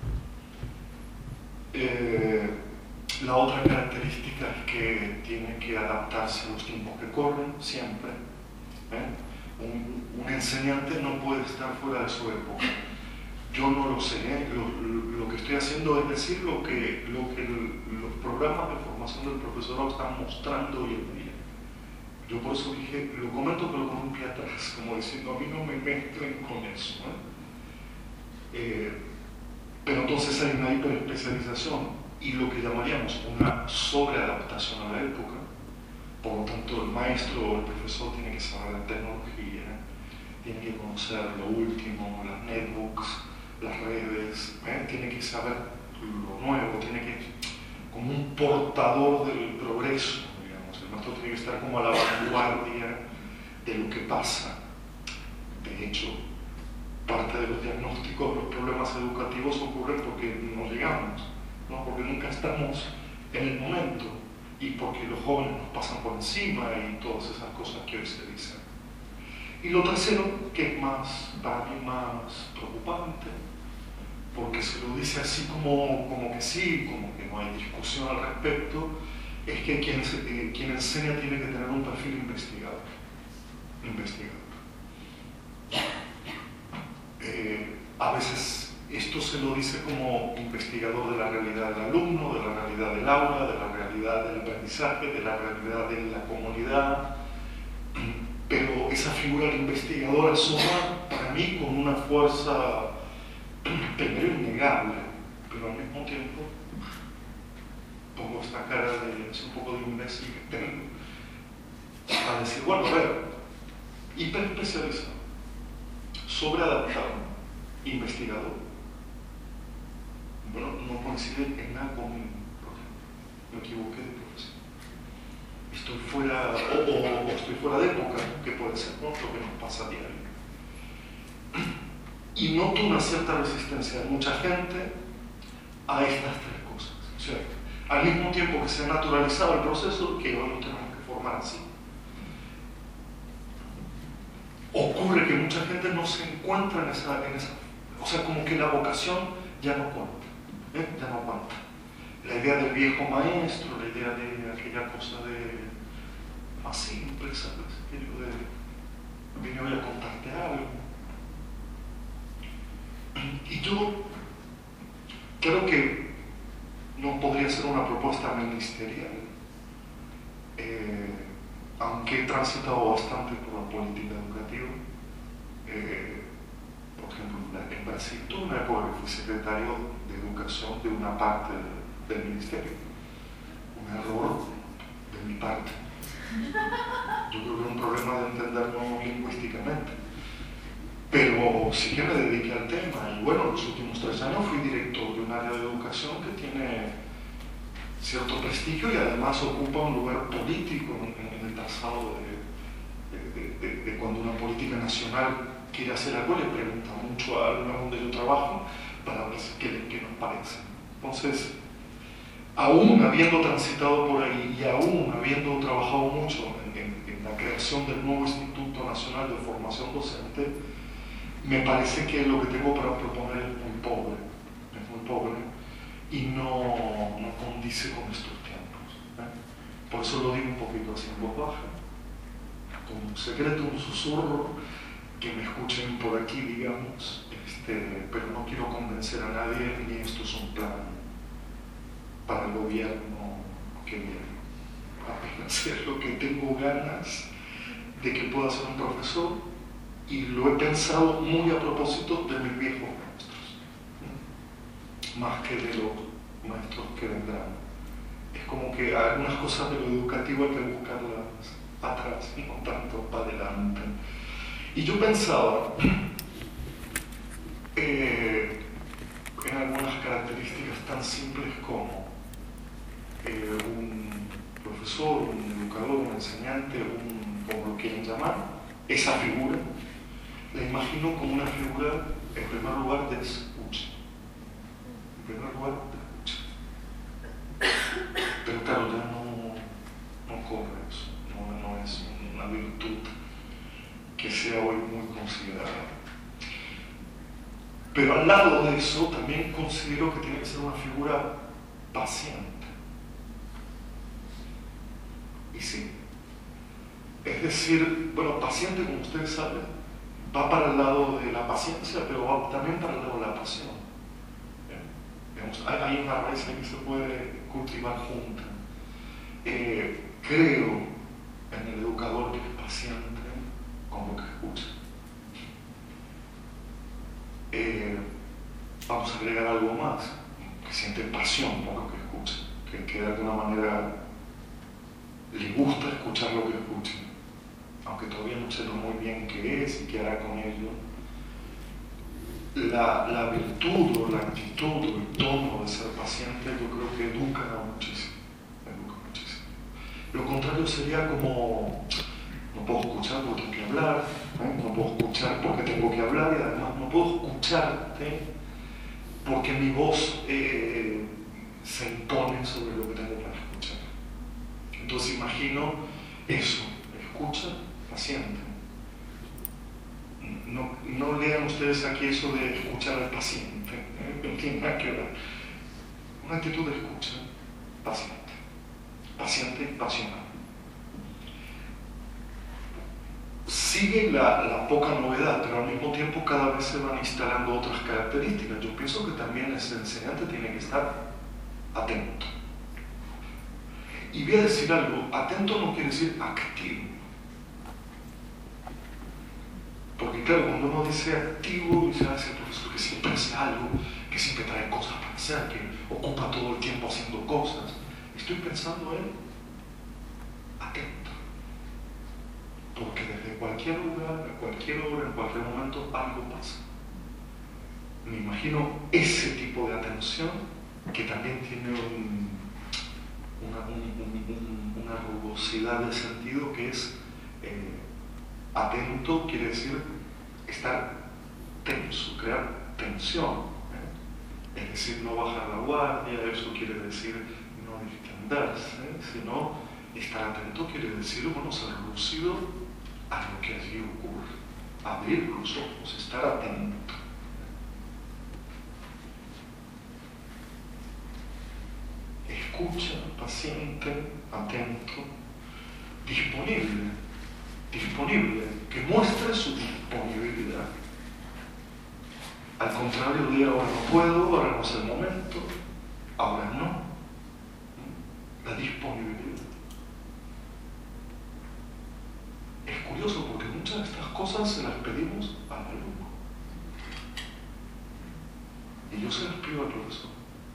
Eh, la otra característica es que tiene que adaptarse a los tiempos que corren, siempre. ¿eh? Un, un enseñante no puede estar fuera de su época. Yo no lo sé, ¿eh? lo, lo, lo que estoy haciendo es decir lo que, lo que el, los programas de formación del profesorado están mostrando hoy en día. Yo por eso dije, lo comento pero con un pie atrás, como diciendo, a mí no me mezclen con eso. ¿eh? Eh, pero entonces hay una hiperespecialización y lo que llamaríamos una sobreadaptación a la época. Por lo tanto, el maestro o el profesor tiene que saber de tecnología, tiene que conocer lo último, las netbooks, las redes, ¿eh? tiene que saber lo nuevo, tiene que, como un portador del progreso, digamos. El maestro tiene que estar como a la vanguardia de lo que pasa. De hecho, parte de los diagnósticos de los problemas educativos ocurren porque no llegamos, ¿no? Porque nunca estamos en el momento y porque los jóvenes nos pasan por encima y todas esas cosas que hoy se dicen. Y lo tercero, que es más, para mí más preocupante, porque se lo dice así como, como que sí, como que no hay discusión al respecto, es que quien, eh, quien enseña tiene que tener un perfil investigador. investigador. Eh, a veces esto se lo dice como investigador de la realidad del alumno, de la realidad del aula, de la realidad del aprendizaje, de la realidad de la comunidad, pero esa figura del investigador asoma para mí con una fuerza primero innegable, pero al mismo tiempo pongo esta cara de es un poco de imbécil que tengo, a decir, bueno, a ver, hiperespecializado, sobreadaptado, investigador, bueno, no coincide en nada conmigo, porque me equivoqué de profesión. Estoy fuera, o, o, o estoy fuera de época, que puede ser, ¿no? Lo que nos pasa a diario. Y noto una cierta resistencia de mucha gente a estas tres cosas. O sea, al mismo tiempo que se ha naturalizado el proceso, que hoy nos tenemos que formar así, ocurre que mucha gente no se encuentra en esa, en esa, o sea, como que la vocación ya no cuenta, ¿eh? ya no cuenta. La idea del viejo maestro, la idea de aquella cosa de más simple, ¿sabes? Aquello de, vine hoy a contarte algo. Y yo creo que no podría ser una propuesta ministerial, eh, aunque he transitado bastante por la política educativa. Eh, por ejemplo, en Brasil tuve una época que fui secretario de educación de una parte del ministerio. Un error de mi parte. Yo creo que es un problema de entenderlo lingüísticamente. Pero sí que me dediqué al tema y bueno, los últimos tres años fui director de un área de educación que tiene cierto prestigio y además ocupa un lugar político en, en el trazado de, de, de, de cuando una política nacional quiere hacer algo, le pregunta mucho a lugar donde yo trabajo para ver qué, qué nos parece. Entonces, aún habiendo transitado por ahí y aún habiendo trabajado mucho en, en, en la creación del nuevo Instituto Nacional de Formación Docente, me parece que lo que tengo para proponer es muy pobre, es muy pobre y no, no condice con estos tiempos. ¿eh? Por eso lo digo un poquito así en voz baja, como un secreto, un susurro, que me escuchen por aquí, digamos, este, pero no quiero convencer a nadie ni esto es un plan para el gobierno que viene. Apenas es lo que tengo ganas de que pueda ser un profesor. Y lo he pensado muy a propósito de mis viejos maestros, más que de los maestros que vendrán. Es como que algunas cosas de lo educativo hay que buscarlas atrás y no tanto para adelante. Y yo pensaba eh, en algunas características tan simples como eh, un profesor, un educador, un enseñante, un, como lo quieran llamar, esa figura. La imagino como una figura, en primer lugar, de escucha. En primer lugar, de escucha. Pero claro, ya no, no corre eso, no, no es una virtud que sea hoy muy considerada. Pero al lado de eso, también considero que tiene que ser una figura paciente. Y sí. Es decir, bueno, paciente, como ustedes saben, va para el lado de la paciencia, pero va también para el lado de la pasión. ¿Eh? Digamos, hay, hay una raíz que se puede cultivar junta. Eh, creo en el educador que es paciente con lo que escucha. Eh, vamos a agregar algo más, que siente pasión por lo que escucha, que, que de alguna manera le gusta escuchar lo que escucha. Aunque todavía no sé muy bien qué es y qué hará con ello, la, la virtud o la actitud o el tono de ser paciente yo creo que educa muchísimo, educa muchísimo. Lo contrario sería como, no puedo escuchar porque tengo que hablar, ¿eh? no puedo escuchar porque tengo que hablar y además no puedo escucharte porque mi voz eh, se impone sobre lo que tengo para escuchar. Entonces imagino eso, escucha, paciente. No, no lean ustedes aquí eso de escuchar al paciente, ¿eh? No tiene nada que ver. Una actitud de escucha, paciente, paciente, pasional. Sigue la, la poca novedad, pero al mismo tiempo cada vez se van instalando otras características. Yo pienso que también ese enseñante tiene que estar atento. Y voy a decir algo, atento no quiere decir activo. Porque claro, cuando uno dice activo, dice, ah, ese profesor que siempre hace algo, que siempre trae cosas para hacer, que ocupa todo el tiempo haciendo cosas. Estoy pensando en atento. cualquier lugar, a cualquier hora, en cualquier momento, algo pasa. Me imagino ese tipo de atención que también tiene un, una, un, un, una rugosidad de sentido que es eh, atento, quiere decir estar tenso, crear tensión. ¿eh? Es decir, no bajar la guardia, eso quiere decir no distenderse, ¿eh? sino estar atento quiere decir, bueno, ser lúcido a lo que allí ocurre, abrir los ojos, estar atento. Escucha, paciente, atento, disponible, disponible, que muestre su disponibilidad. Al contrario de ahora no puedo, ahora no es el momento, ahora no. La disponibilidad. Es curioso porque muchas de estas cosas se las pedimos al alumno. Y yo se las pido al profesor.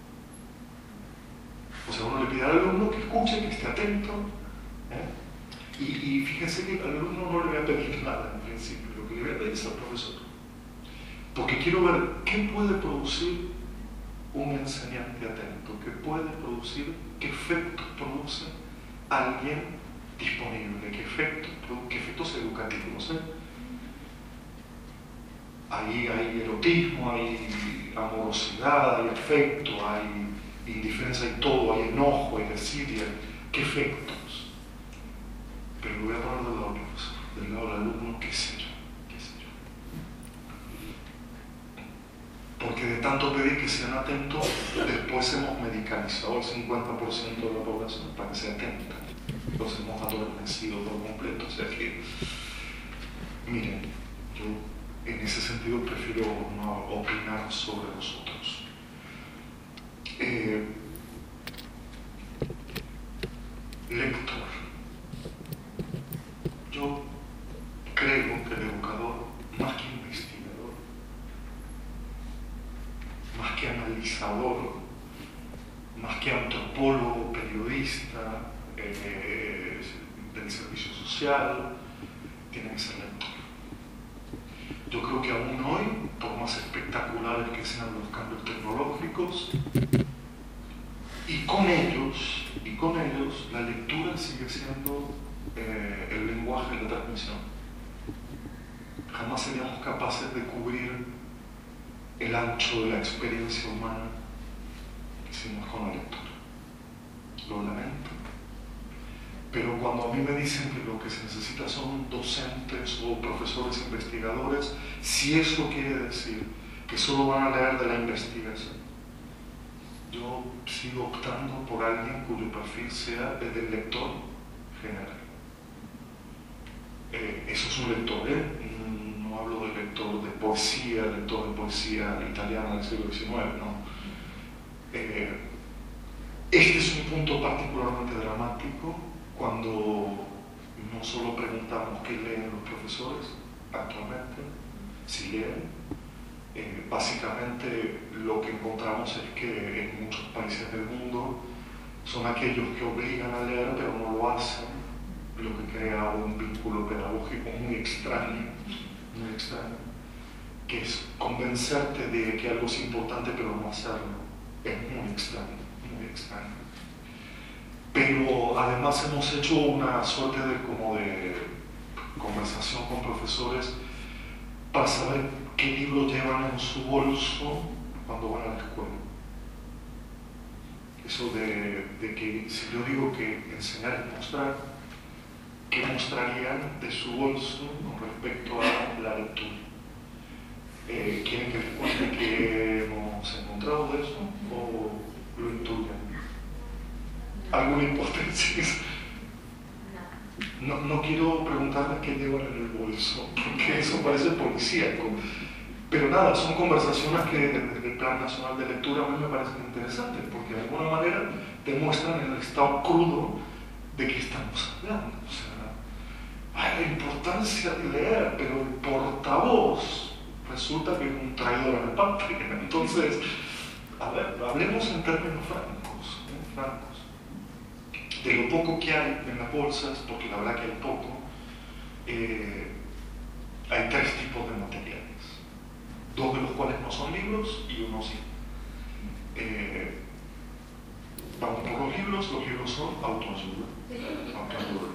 O sea, uno le pide al alumno que escuche, que esté atento. ¿eh? Y, y fíjense que al alumno no le voy a pedir nada en principio, lo que le voy a pedir es al profesor. Porque quiero ver qué puede producir un enseñante atento, qué puede producir, qué efectos produce alguien disponible, qué efectos, qué efectos educativos. ¿eh? Ahí hay erotismo, hay amorosidad, hay afecto, hay indiferencia, hay todo, hay enojo, hay desidia, qué efectos. Pero lo voy a poner del lado del profesor, del lado del alumno, qué sé yo, qué sé yo. Porque de tanto pedir que sean atentos, después hemos medicalizado el cincuenta por ciento de la población para que sea atenta. Los hemos adormecido por completo. O sea que, miren, yo en ese sentido prefiero no opinar sobre los otros. Eh, lector. Yo creo que el educador, más que investigador, más que analizador, más que antropólogo, periodista, eh, del servicio social, tiene que ser lector. Yo creo que aún hoy, por más espectaculares que sean los cambios tecnológicos, y con ellos, y con ellos, la lectura sigue siendo eh, el lenguaje de transmisión. Jamás seríamos capaces de cubrir el ancho de la experiencia humana si no es con la lectura. Lo lamento. Pero cuando a mí me dicen que lo que se necesita son docentes o profesores investigadores, si eso quiere decir que solo van a leer de la investigación, yo sigo optando por alguien cuyo perfil sea el del lector general. Eh, eso es un lector, ¿eh? No hablo de lector de poesía, lector de poesía italiana del siglo diecinueve, no. Eh, este es un punto particularmente dramático cuando no solo preguntamos qué leen los profesores actualmente, si leen. Eh, básicamente lo que encontramos es que en muchos países del mundo son aquellos que obligan a leer pero no lo hacen, lo que crea un vínculo pedagógico muy extraño, muy extraño, que es convencerte de que algo es importante pero no hacerlo. Es muy extraño, muy extraño. Pero además hemos hecho una suerte de, como de conversación con profesores para saber qué libro llevan en su bolso cuando van a la escuela. Eso de, de que si yo digo que enseñar es mostrar, ¿qué mostrarían de su bolso con respecto a la lectura? Eh, ¿Quieren que les cuente qué hemos encontrado de eso o lo intuyen? ¿Alguna hipótesis? No, no quiero preguntarles qué llevan en el bolso, porque eso parece policíaco. Pero nada, son conversaciones que desde el Plan Nacional de Lectura a mí me parecen interesantes, porque de alguna manera demuestran el estado crudo de que estamos hablando. O sea, hay la importancia de leer, pero el portavoz resulta que es un traidor a la patria. Entonces, a ver, hablemos en términos francos, ¿eh? francos. De lo poco que hay en las bolsas, porque la verdad que hay poco, eh, hay tres tipos de materiales, dos de los cuales no son libros y uno sí. Eh, vamos por los libros, los libros son autoayuda. autoayuda.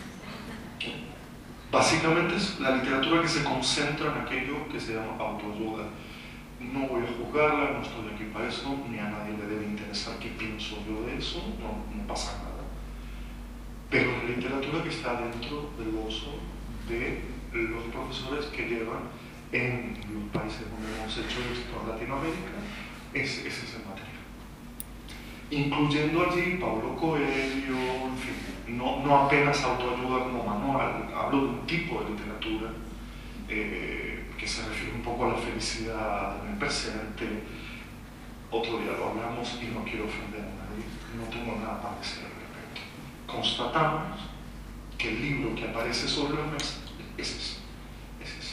Básicamente es la literatura que se concentra en aquello que se llama autoayuda. No voy a juzgarla, no estoy aquí para eso, ni a nadie le debe interesar qué pienso yo de eso, no, no pasa nada. Pero la literatura que está dentro del bolso de los profesores que llevan en los países donde hemos hecho esto en Latinoamérica, ese, ese es el material. Incluyendo allí Paulo Coelho, en fin, no, no apenas autoayuda como manual, hablo de un tipo de literatura eh, que se refiere un poco a la felicidad en el presente. Otro día lo hablamos y no quiero ofender a nadie, no tengo nada para decir al respecto. Constatamos que el libro que aparece sobre la mesa es ese. Es ese.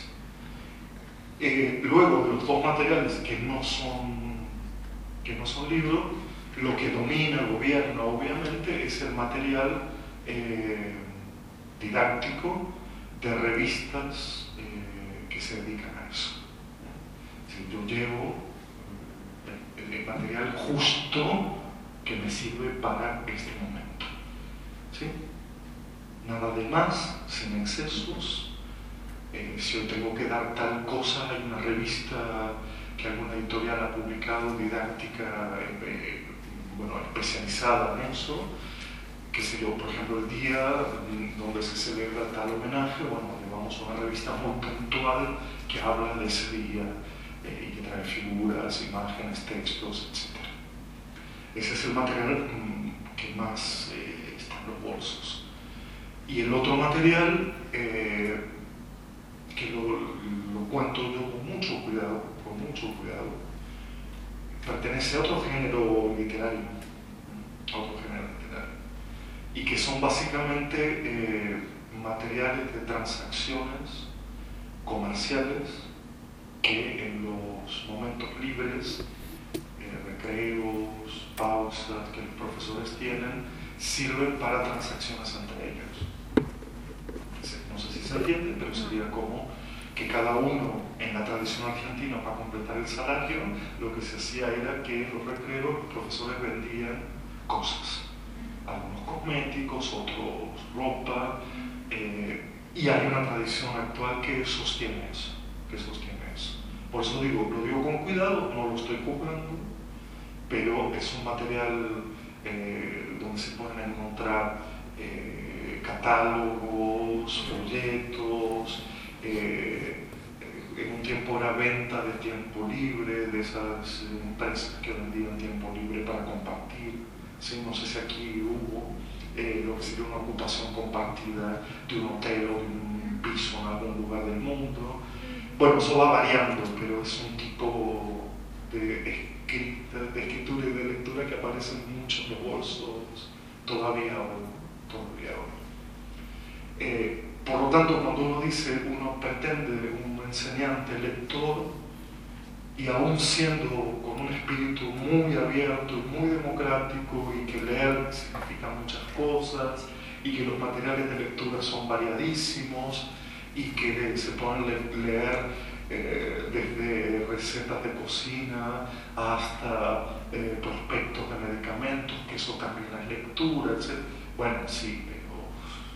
Eh, luego de los dos materiales que no son, que no son libros, lo que domina el gobierno obviamente es el material eh, didáctico de revistas eh, que se dedican a eso. Si yo llevo el, el material justo que me sirve para este momento, ¿sí? Nada de más, sin excesos. Eh, si hoy tengo que dar tal cosa, hay una revista que alguna editorial ha publicado, didáctica, eh, eh, bueno, especializada en eso, que sé yo, por ejemplo, el día donde se celebra tal homenaje, bueno, llevamos una revista muy puntual que habla de ese día eh, y que trae figuras, imágenes, textos, etcétera. Ese es el material mm, que más eh, está en los bolsos. Y el otro material, eh, que lo, lo cuento yo con mucho cuidado, con mucho cuidado, pertenece a otro género literario, a otro género literario, y que son básicamente eh, materiales de transacciones comerciales que en los momentos libres, eh, recreos, pausas que los profesores tienen, sirven para transacciones entre ellos. No sé si se entiende, pero sería como que cada uno en la tradición argentina, para completar el salario, lo que se hacía era que en los recreos los profesores vendían cosas, algunos cosméticos, otros ropa, eh, y hay una tradición actual que sostiene eso, que sostiene eso. Por eso digo, lo digo con cuidado, no lo estoy juzgando, pero es un material eh, donde se pueden encontrar eh, catálogos, folletos, eh, en un tiempo era venta de tiempo libre, de esas empresas que vendían tiempo libre para compartir. ¿Sí? No sé si aquí hubo eh, lo que sería una ocupación compartida de un hotel o de un piso en algún lugar del mundo. Bueno, eso va variando, pero es un tipo de, escrita, de escritura y de lectura que aparece mucho en los bolsos todavía ahora. Todavía ahora. Eh, por lo tanto, cuando uno dice, uno pretende un enseñante lector, y aún siendo con un espíritu muy abierto y muy democrático, y que leer significa muchas cosas, y que los materiales de lectura son variadísimos, y que se pueden le leer eh, desde recetas de cocina hasta eh, prospectos de medicamentos, que eso también es lectura, etcétera. Bueno, sí, pero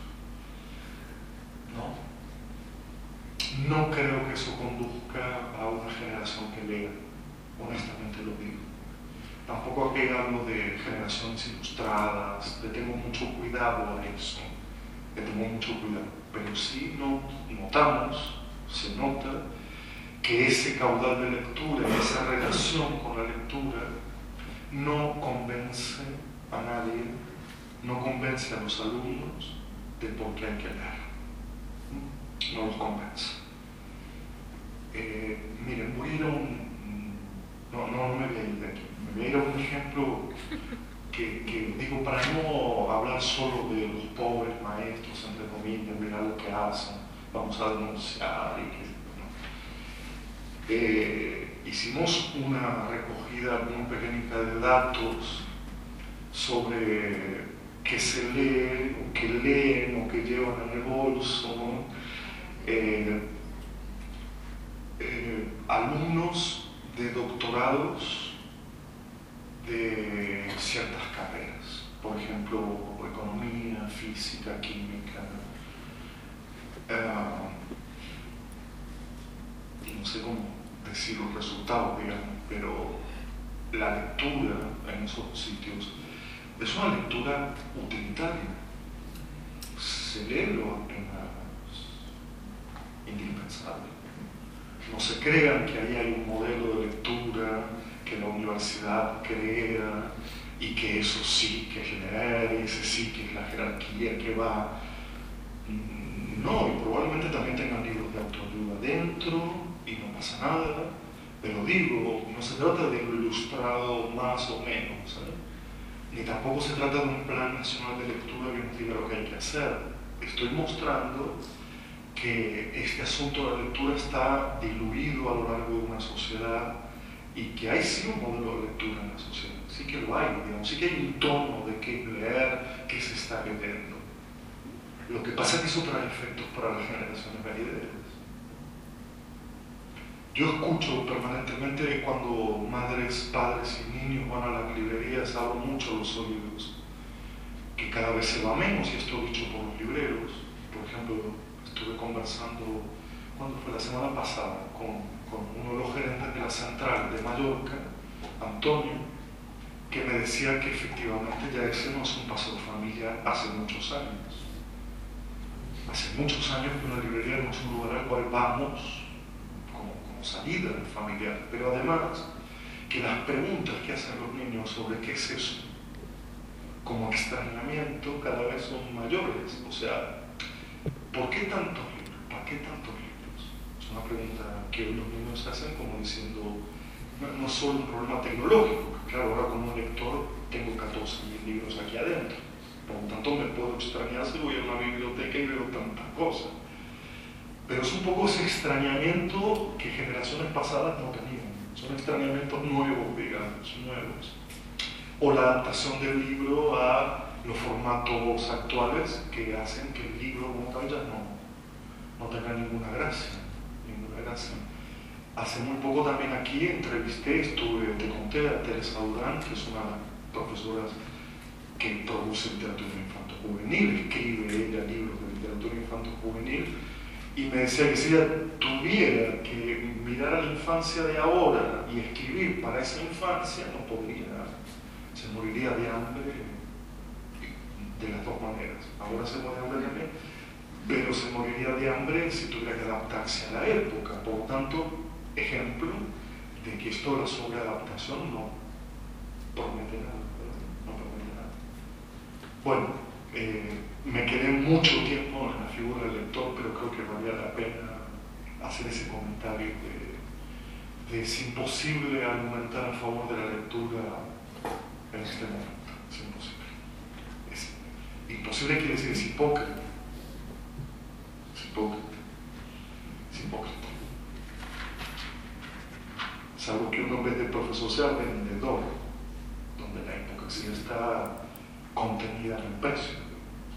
no. No creo que eso conduzca a una generación que lea, honestamente lo digo. Tampoco aquí hablo de generaciones ilustradas, le tengo mucho cuidado a eso, le tengo mucho cuidado, pero sí no, notamos, se nota, que ese caudal de lectura, esa relación con la lectura, no convence a nadie, no convence a los alumnos de por qué hay que leer. No los convence. Eh, miren, voy a ir a un... No, no, no me voy a ir de aquí. Me voy a ir a un ejemplo que, que digo, para no hablar solo de los pobres maestros, entre comillas, mirar lo que hacen, vamos a denunciar y que... ¿no? Eh, hicimos una recogida muy pequeñita de datos sobre qué se lee, o qué leen, o qué llevan en el bolso, ¿no? Eh, alumnos de doctorados de ciertas carreras, por ejemplo, economía, física, química, uh, y no sé cómo decir los resultados, digamos, pero la lectura en esos sitios es una lectura utilitaria. Se lee lo apenas indispensable. No se crean que ahí hay un modelo de lectura que la universidad crea y que eso sí que es leer, y ese sí que es la jerarquía que va. No, y probablemente también tengan libros de autoayuda dentro y no pasa nada, pero digo, no se trata de lo ilustrado más o menos, ¿sabes? Ni tampoco se trata de un plan nacional de lectura que nos diga lo que hay que hacer. Estoy mostrando que este asunto de la lectura está diluido a lo largo de una sociedad y que hay sí un modelo de lectura en la sociedad, sí que lo hay, digamos, sí que hay un tono de qué leer, qué se está leyendo. Lo que pasa es que eso trae efectos para las generaciones venideras. Yo escucho permanentemente cuando madres, padres y niños van a las librerías, abro mucho los oídos, que cada vez se va menos, y esto dicho por los libreros. Por ejemplo, estuve conversando, ¿cuándo fue? La semana pasada, con, con uno de los gerentes de la central de Mallorca, Antonio, que me decía que efectivamente ya ese no es un paseo familiar hace muchos años. Hace muchos años que una librería no es un lugar al cual vamos como, como salida familiar, pero además que las preguntas que hacen los niños sobre qué es eso, como extrañamiento, cada vez son mayores. O sea, ¿por qué tantos libros? ¿Para qué tantos libros? Es una pregunta que hoy los niños hacen como diciendo, no, no es solo un problema tecnológico, que claro, ahora como lector tengo catorce mil libros aquí adentro, por lo tanto me puedo extrañar si voy a una biblioteca y veo tantas cosas. Pero es un poco ese extrañamiento que generaciones pasadas no tenían. Son extrañamientos nuevos, digamos, nuevos. O la adaptación del libro a los formatos actuales que hacen que el libro como tal ya no, no tenga ninguna gracia, ninguna gracia. Hace muy poco también aquí entrevisté, estuve, te conté a Teresa Durán, que es una de las profesoras que produce literatura infanto-juvenil, escribe ella libros de literatura infanto-juvenil, y me decía que si ella tuviera que mirar a la infancia de ahora y escribir para esa infancia, no podría, se moriría de hambre de las dos maneras. Ahora se muere de hambre también, pero se moriría de hambre si tuviera que adaptarse a la época. Por lo tanto, ejemplo de que esto de la sobreadaptación no promete nada, no promete nada. Bueno, eh, me quedé mucho tiempo en la figura del lector, pero creo que valía la pena hacer ese comentario de, de es imposible argumentar a favor de la lectura en este momento. Es imposible. Es imposible quiere decir es hipócrita. Es hipócrita. Es hipócrita. Salvo que uno en vez de profesor sea vendedor, donde la hipocresía está contenida en el precio.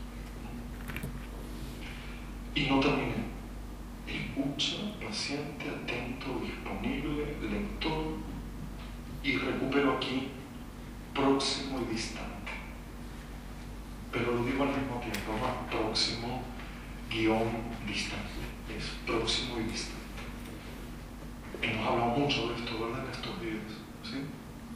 Y no terminé. Escucha, paciente, atento, disponible, lector, y recupero aquí próximo y distante. Pero lo digo al mismo tiempo, más próximo, guión, distante. Es próximo y distante. Hemos hablado mucho de esto, ¿verdad?, en estos días, ¿sí?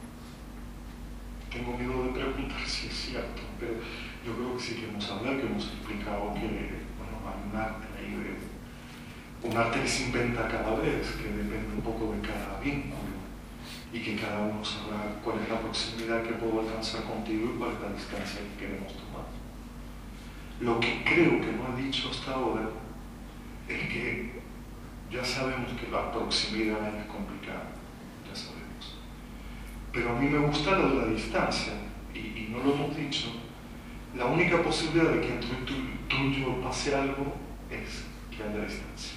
Tengo miedo de preguntar si es cierto, pero yo creo que sí que hemos hablado, que hemos explicado que, bueno, hay un arte ahí, de, un arte que se inventa cada vez, que depende un poco de cada vínculo, y que cada uno sabrá cuál es la proximidad que puedo alcanzar contigo y cuál es la distancia que queremos tomar. Lo que creo que no he dicho hasta ahora es que ya sabemos que la proximidad es complicada, ya sabemos. Pero a mí me gusta lo de la distancia, y, y no lo hemos dicho. La única posibilidad de que entre tú, tú y yo pase algo es que haya distancia.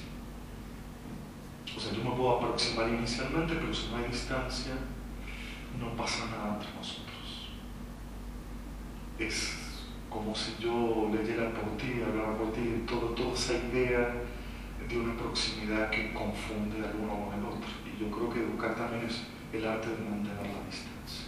O sea, yo me puedo aproximar inicialmente, pero si no hay distancia, no pasa nada entre nosotros. Es como si yo leyera por ti, hablara por ti, y todo, toda esa idea de una proximidad que confunde al uno con el otro. Y yo creo que educar también es el arte de mantener la distancia.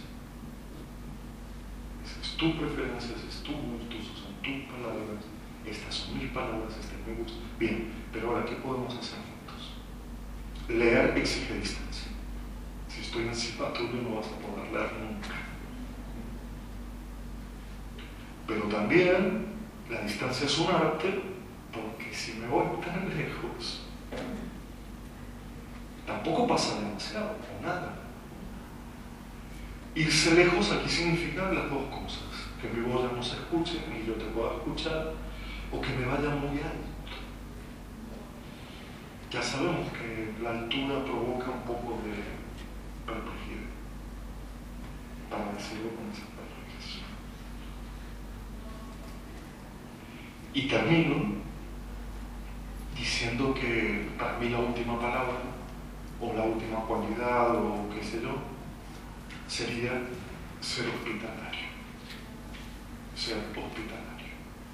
Es, es tu preferencia, es tu gusto, son tus palabras, estas son mis palabras, este es mi gusto. Bien, pero ahora, ¿qué podemos hacer juntos? Leer exige distancia. Si estoy encima tuyo no vas a poder leer nunca. Pero también la distancia es un arte, porque si me voy tan lejos, tampoco pasa demasiado o nada. Irse lejos aquí significa las dos cosas: que mi voz ya no se escuche ni yo te pueda escuchar, o que me vaya muy alto. Ya sabemos que la altura provoca un poco de perplejidad, para decirlo con esa palabras. Y termino diciendo que para mí la última palabra, o la última cualidad, o qué sé yo, sería ser hospitalario. Ser hospitalario.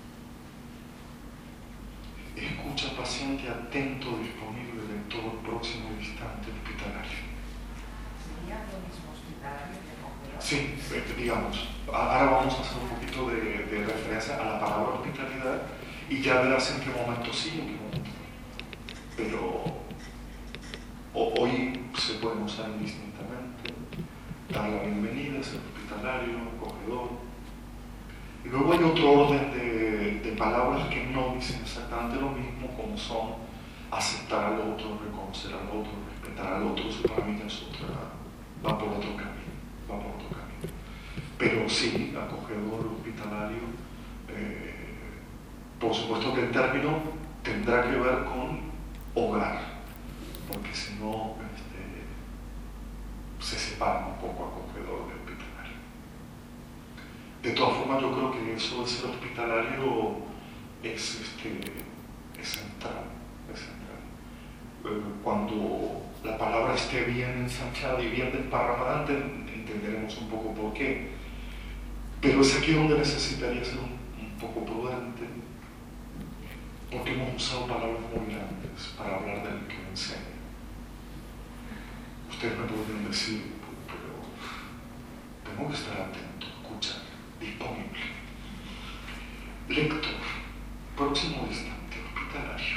Escucha paciente, atento, disponible, lector, próximo y distante, hospitalario. ¿Sería lo mismo hospitalario que acogedor? Sí, digamos, ahora vamos a hacer un poquito de, de referencia a la palabra hospitalidad y ya verás en qué momento sí y en qué momento no. Pero o, hoy se pueden usar indistintamente, dar la bienvenida, ser hospitalario, acogedor. Y luego hay otro orden de, de palabras que no dicen exactamente lo mismo, como son aceptar al otro, reconocer al otro, respetar al otro. Eso para mí es otra, va por otro camino, va por otro camino. Pero sí, acogedor, hospitalario, eh, por supuesto que el término tendrá que ver con hogar, porque si no este, se separa un poco acogedor de hospitalario. De todas formas, yo creo que eso de ser hospitalario es, este, es central, es central. Eh, cuando la palabra esté bien ensanchada y bien desparramada, entenderemos un poco por qué. Pero es aquí donde necesitaría ser un, un poco prudente, porque hemos usado palabras muy grandes para hablar del que me enseña. Ustedes me podrían decir, pero tengo que estar atento, escuchar, disponible. Lector, próximo distante, hospitalario.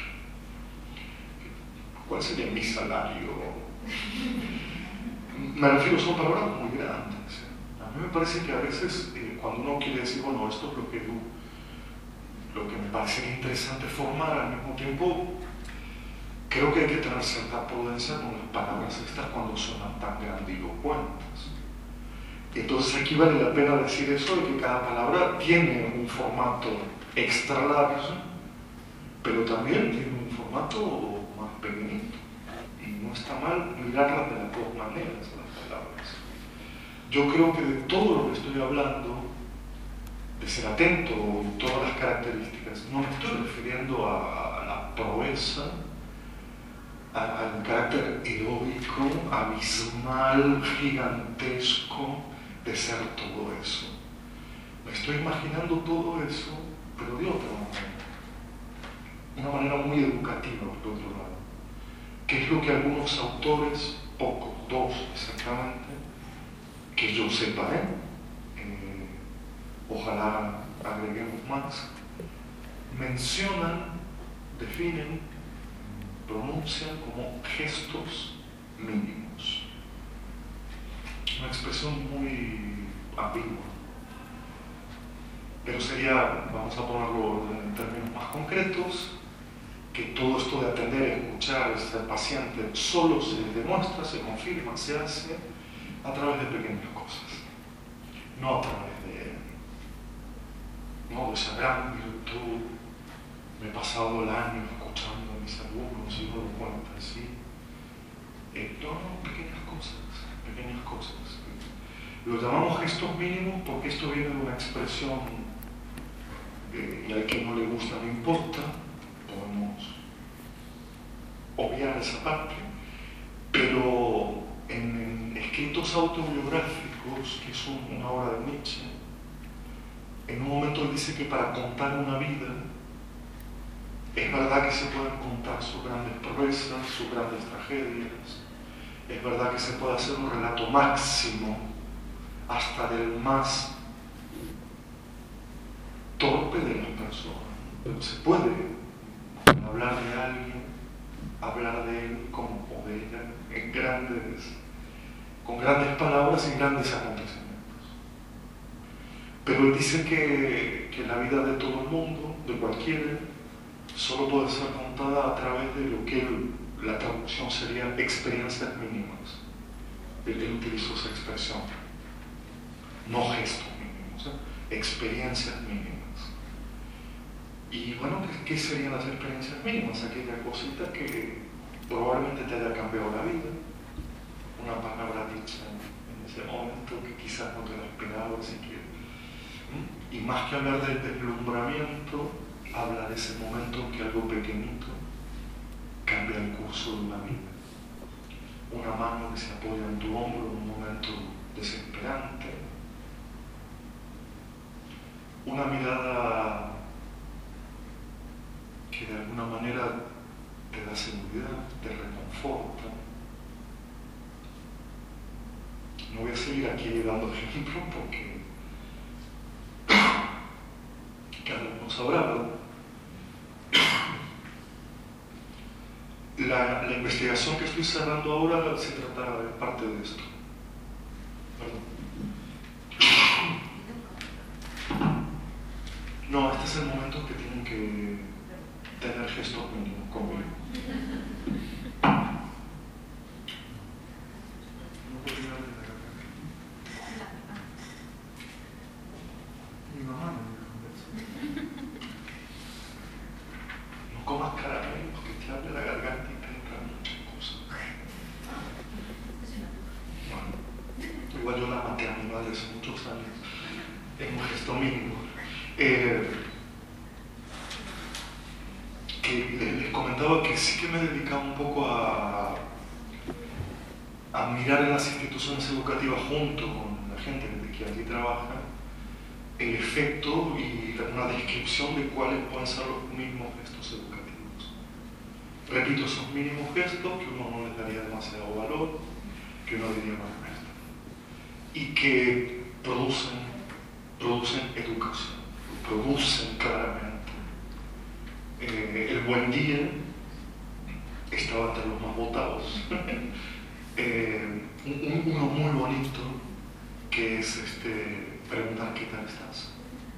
¿Cuál sería mi salario? Me refiero, son palabras muy grandes. A mí me parece que a veces, eh, cuando uno quiere decir, bueno, esto es lo que yo, lo que me parece interesante formar, al mismo tiempo, creo que hay que tener cierta prudencia con las palabras estas cuando suenan tan grandilocuentes. Entonces aquí vale la pena decir eso de que cada palabra tiene un formato extra largo, pero también tiene un formato más pequeñito. Y no está mal mirarlas de las dos maneras, las palabras. Yo creo que de todo lo que estoy hablando, de ser atento y todas las características, no me estoy refiriendo a, a la proeza, a, al carácter heroico, abismal, gigantesco de ser todo eso. Me estoy imaginando todo eso, pero de otra manera. Una manera muy educativa, por otro lado. Que es lo que algunos autores, pocos, dos exactamente, que yo sepa, ¿eh? Eh, ojalá agreguemos más, mencionan, definen, pronuncian como gestos mínimos. Una expresión muy ambigua. Pero sería, vamos a ponerlo en términos más concretos, que todo esto de atender, escuchar, ser paciente, solo se demuestra, se confirma, se hace a través de pequeñas cosas. No a través de, no, de esa gran virtud. Me he pasado el año escuchando a mis alumnos y doy cuenta, ¿sí? Eh, no, no, pequeñas cosas, pequeñas cosas. Lo llamamos gestos mínimos porque esto viene de una expresión eh, y al que no le gusta no importa, podemos obviar esa parte, pero en, en escritos autobiográficos, que es un, una obra de Nietzsche, en un momento él dice que para contar una vida Es verdad que se pueden contar sus grandes proezas, sus grandes tragedias. Es verdad que se puede hacer un relato máximo hasta del más torpe de las personas. Pero se puede hablar de alguien, hablar de él como o de ella en grandes, con grandes palabras y grandes acontecimientos. Pero él dice que, que la vida de todo el mundo, de cualquiera, solo puede ser contada a través de lo que él, la traducción sería experiencias mínimas. Él, él utilizó esa expresión. No gestos mínimos, ¿eh? Experiencias mínimas. Y bueno, ¿qué serían las experiencias mínimas? Aquella cosita que probablemente te haya cambiado la vida, una palabra dicha en ese momento que quizás no te la esperabas siquiera. Y más que hablar del deslumbramiento, habla de ese momento en que algo pequeñito cambia el curso de una vida. Una mano que se apoya en tu hombro en un momento desesperante, una mirada que de alguna manera te da seguridad, te reconforta. No voy a seguir aquí dando ejemplos porque cada uno hemos hablado. La, la investigación que estoy cerrando ahora se trata de parte de esto. Perdón. No, este es el momento que tienen que tener gestos mínimos conmigo. Mi mamá me dijo eso. No comas caramelos, que te hable la garganta y te entran muchas cosas. Bueno, igual yo la maté a mi madre hace muchos años en un gesto mínimo. Eh, que les comentaba que sí que me dedicaba un poco a, a mirar en las instituciones educativas junto con la gente que allí trabaja el efecto y una descripción de cuáles pueden ser los mismos gestos educativos. Repito, esos mínimos gestos que uno no les daría demasiado valor, que uno diría más esto, y que producen, producen educación, producen claramente. Eh, el buen día estaba entre los más votados. eh, un, uno muy bonito que es este, preguntar qué tal estás.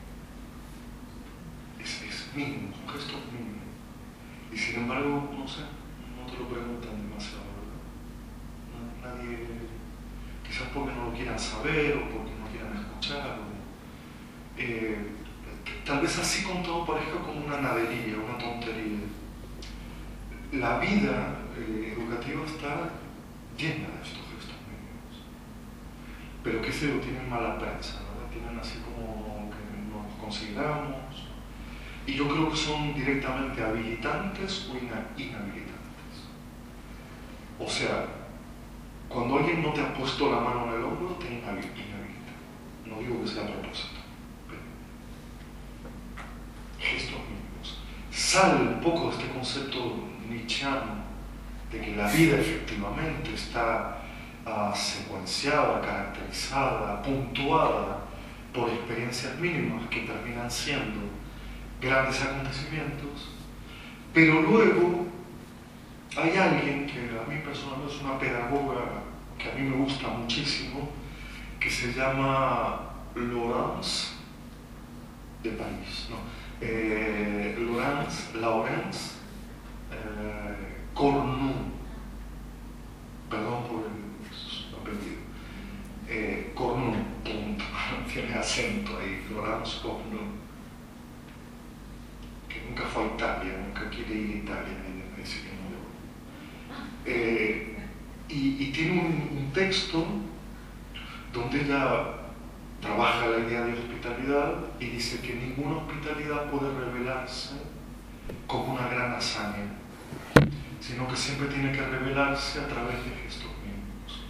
Es, es mínimo, un gesto mínimo. Y sin embargo, no sé, no te lo preguntan demasiado, ¿verdad? Nadie, quizás porque no lo quieran saber o porque no quieran escuchar. O, eh, tal vez así con todo parezca como una nadería, una tontería. La vida eh, educativa está llena de estos gestos mínimos. Pero que se lo tienen mala prensa, ¿verdad? Tienen así como que nos consideramos. Y yo creo que son directamente habilitantes o inhabilitantes. O sea, cuando alguien no te ha puesto la mano en el hombro, te inhabilita. No digo que sea a propósito. Gestos mínimos. Sale un poco de este concepto nietzscheano de que la vida efectivamente está uh, secuenciada, caracterizada, puntuada por experiencias mínimas que terminan siendo grandes acontecimientos, pero luego hay alguien que a mí personalmente es una pedagoga que a mí me gusta muchísimo, que se llama Laurence de París, ¿no? Eh, Laurence, Laurence eh, Cornu, perdón por el apellido, eh, Cornu, punto, tiene acento ahí, Laurence Cornu, que nunca fue a Italia, nunca quiere ir a Italia, ella dice que no. Eh, y, y tiene un, un texto donde ella trabaja la idea de hospitalidad y dice que ninguna hospitalidad puede revelarse como una gran hazaña, sino que siempre tiene que revelarse a través de gestos mínimos.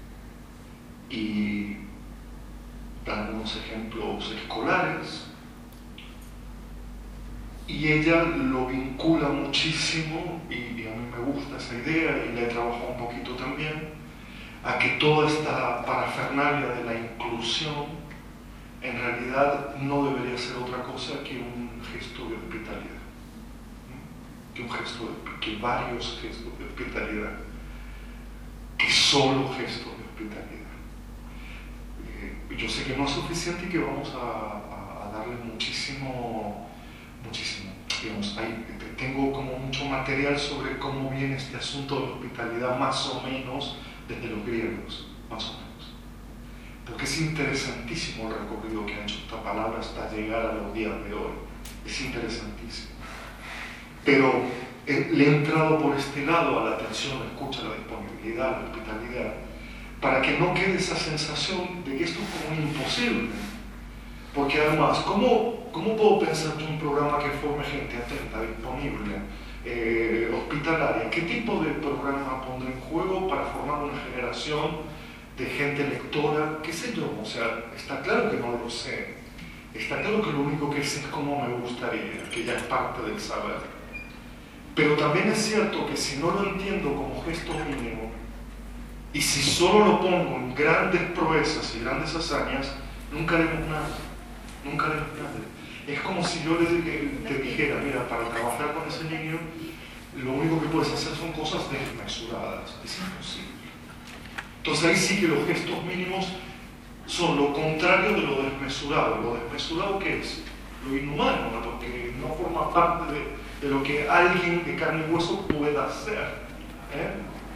Y dan algunos ejemplos escolares. y ella lo vincula muchísimo, y, y a mí me gusta esa idea, y la he trabajado un poquito también, a que toda esta parafernalia de la inclusión en realidad no debería ser otra cosa que un gesto de hospitalidad, que un gesto de, que varios gestos de hospitalidad, que solo gestos de hospitalidad. Eh, yo sé que no es suficiente y que vamos a, a, a darle muchísimo, muchísimo. Digamos, hay, tengo como mucho material sobre cómo viene este asunto de hospitalidad más o menos desde los griegos, más o menos. Porque es interesantísimo el recorrido que ha hecho esta palabra hasta llegar a los días de hoy. Es interesantísimo. Pero eh, le he entrado por este lado a la atención, la escucha, la disponibilidad, la hospitalidad, para que no quede esa sensación de que esto es como imposible. Porque además, ¿cómo, cómo puedo pensar en un programa que forme gente atenta, disponible, eh, hospitalaria? ¿Qué tipo de programa pondré en juego para formar una generación de gente lectora? ¿Qué sé yo? O sea, está claro que no lo sé. Está claro que lo único que sé es cómo me gustaría, que ya es parte del saber. Pero también es cierto que si no lo entiendo como gesto mínimo, y si solo lo pongo en grandes proezas y grandes hazañas, nunca haremos nada. Nunca haremos nada. Es como si yo le, te dijera, mira, para trabajar con ese niño, lo único que puedes hacer son cosas desmesuradas. Es imposible. Entonces ahí sí que los gestos mínimos son lo contrario de lo desmesurado. ¿Lo desmesurado qué es? Lo inhumano, ¿no? Porque no forma parte de, de lo que alguien de carne y hueso pueda hacer. ¿eh?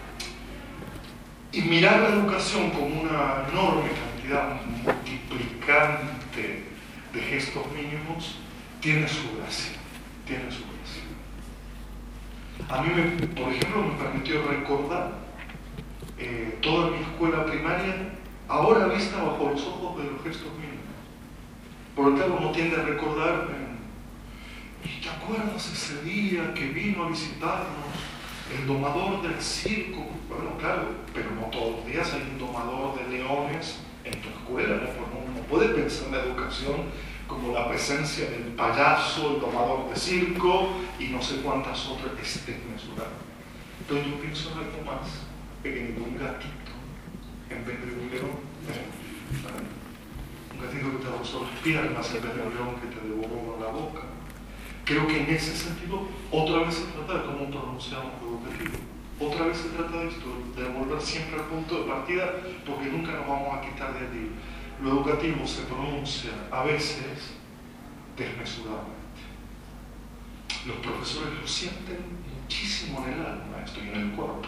Y mirar la educación como una enorme cantidad multiplicante de gestos mínimos tiene su gracia, tiene su gracia. A mí, me, por ejemplo, me permitió recordar eh, toda mi escuela primaria ahora vista bajo los ojos de los gestos mínimos. Por lo tanto, uno tiende a recordar, eh, ¿y te acuerdas ese día que vino a visitarnos el domador del circo? Bueno, claro, pero no todos los días hay un domador de leones en tu escuela, ¿no? Porque uno no puede pensar en la educación como la presencia del payaso, el domador de circo y no sé cuántas otras, es desmesurado. Entonces yo pienso en algo más pequeño, un gatito en vez de un león. ¿eh? Un gatito que te rozó las piernas en vez de un león que te devoró con la boca. Creo que en ese sentido, otra vez se trata de cómo pronunciamos lo educativo. Otra vez se trata de esto, de volver siempre al punto de partida, porque nunca nos vamos a quitar de allí. Lo educativo se pronuncia a veces desmesuradamente. Los profesores lo sienten muchísimo en el alma, esto y en el cuerpo.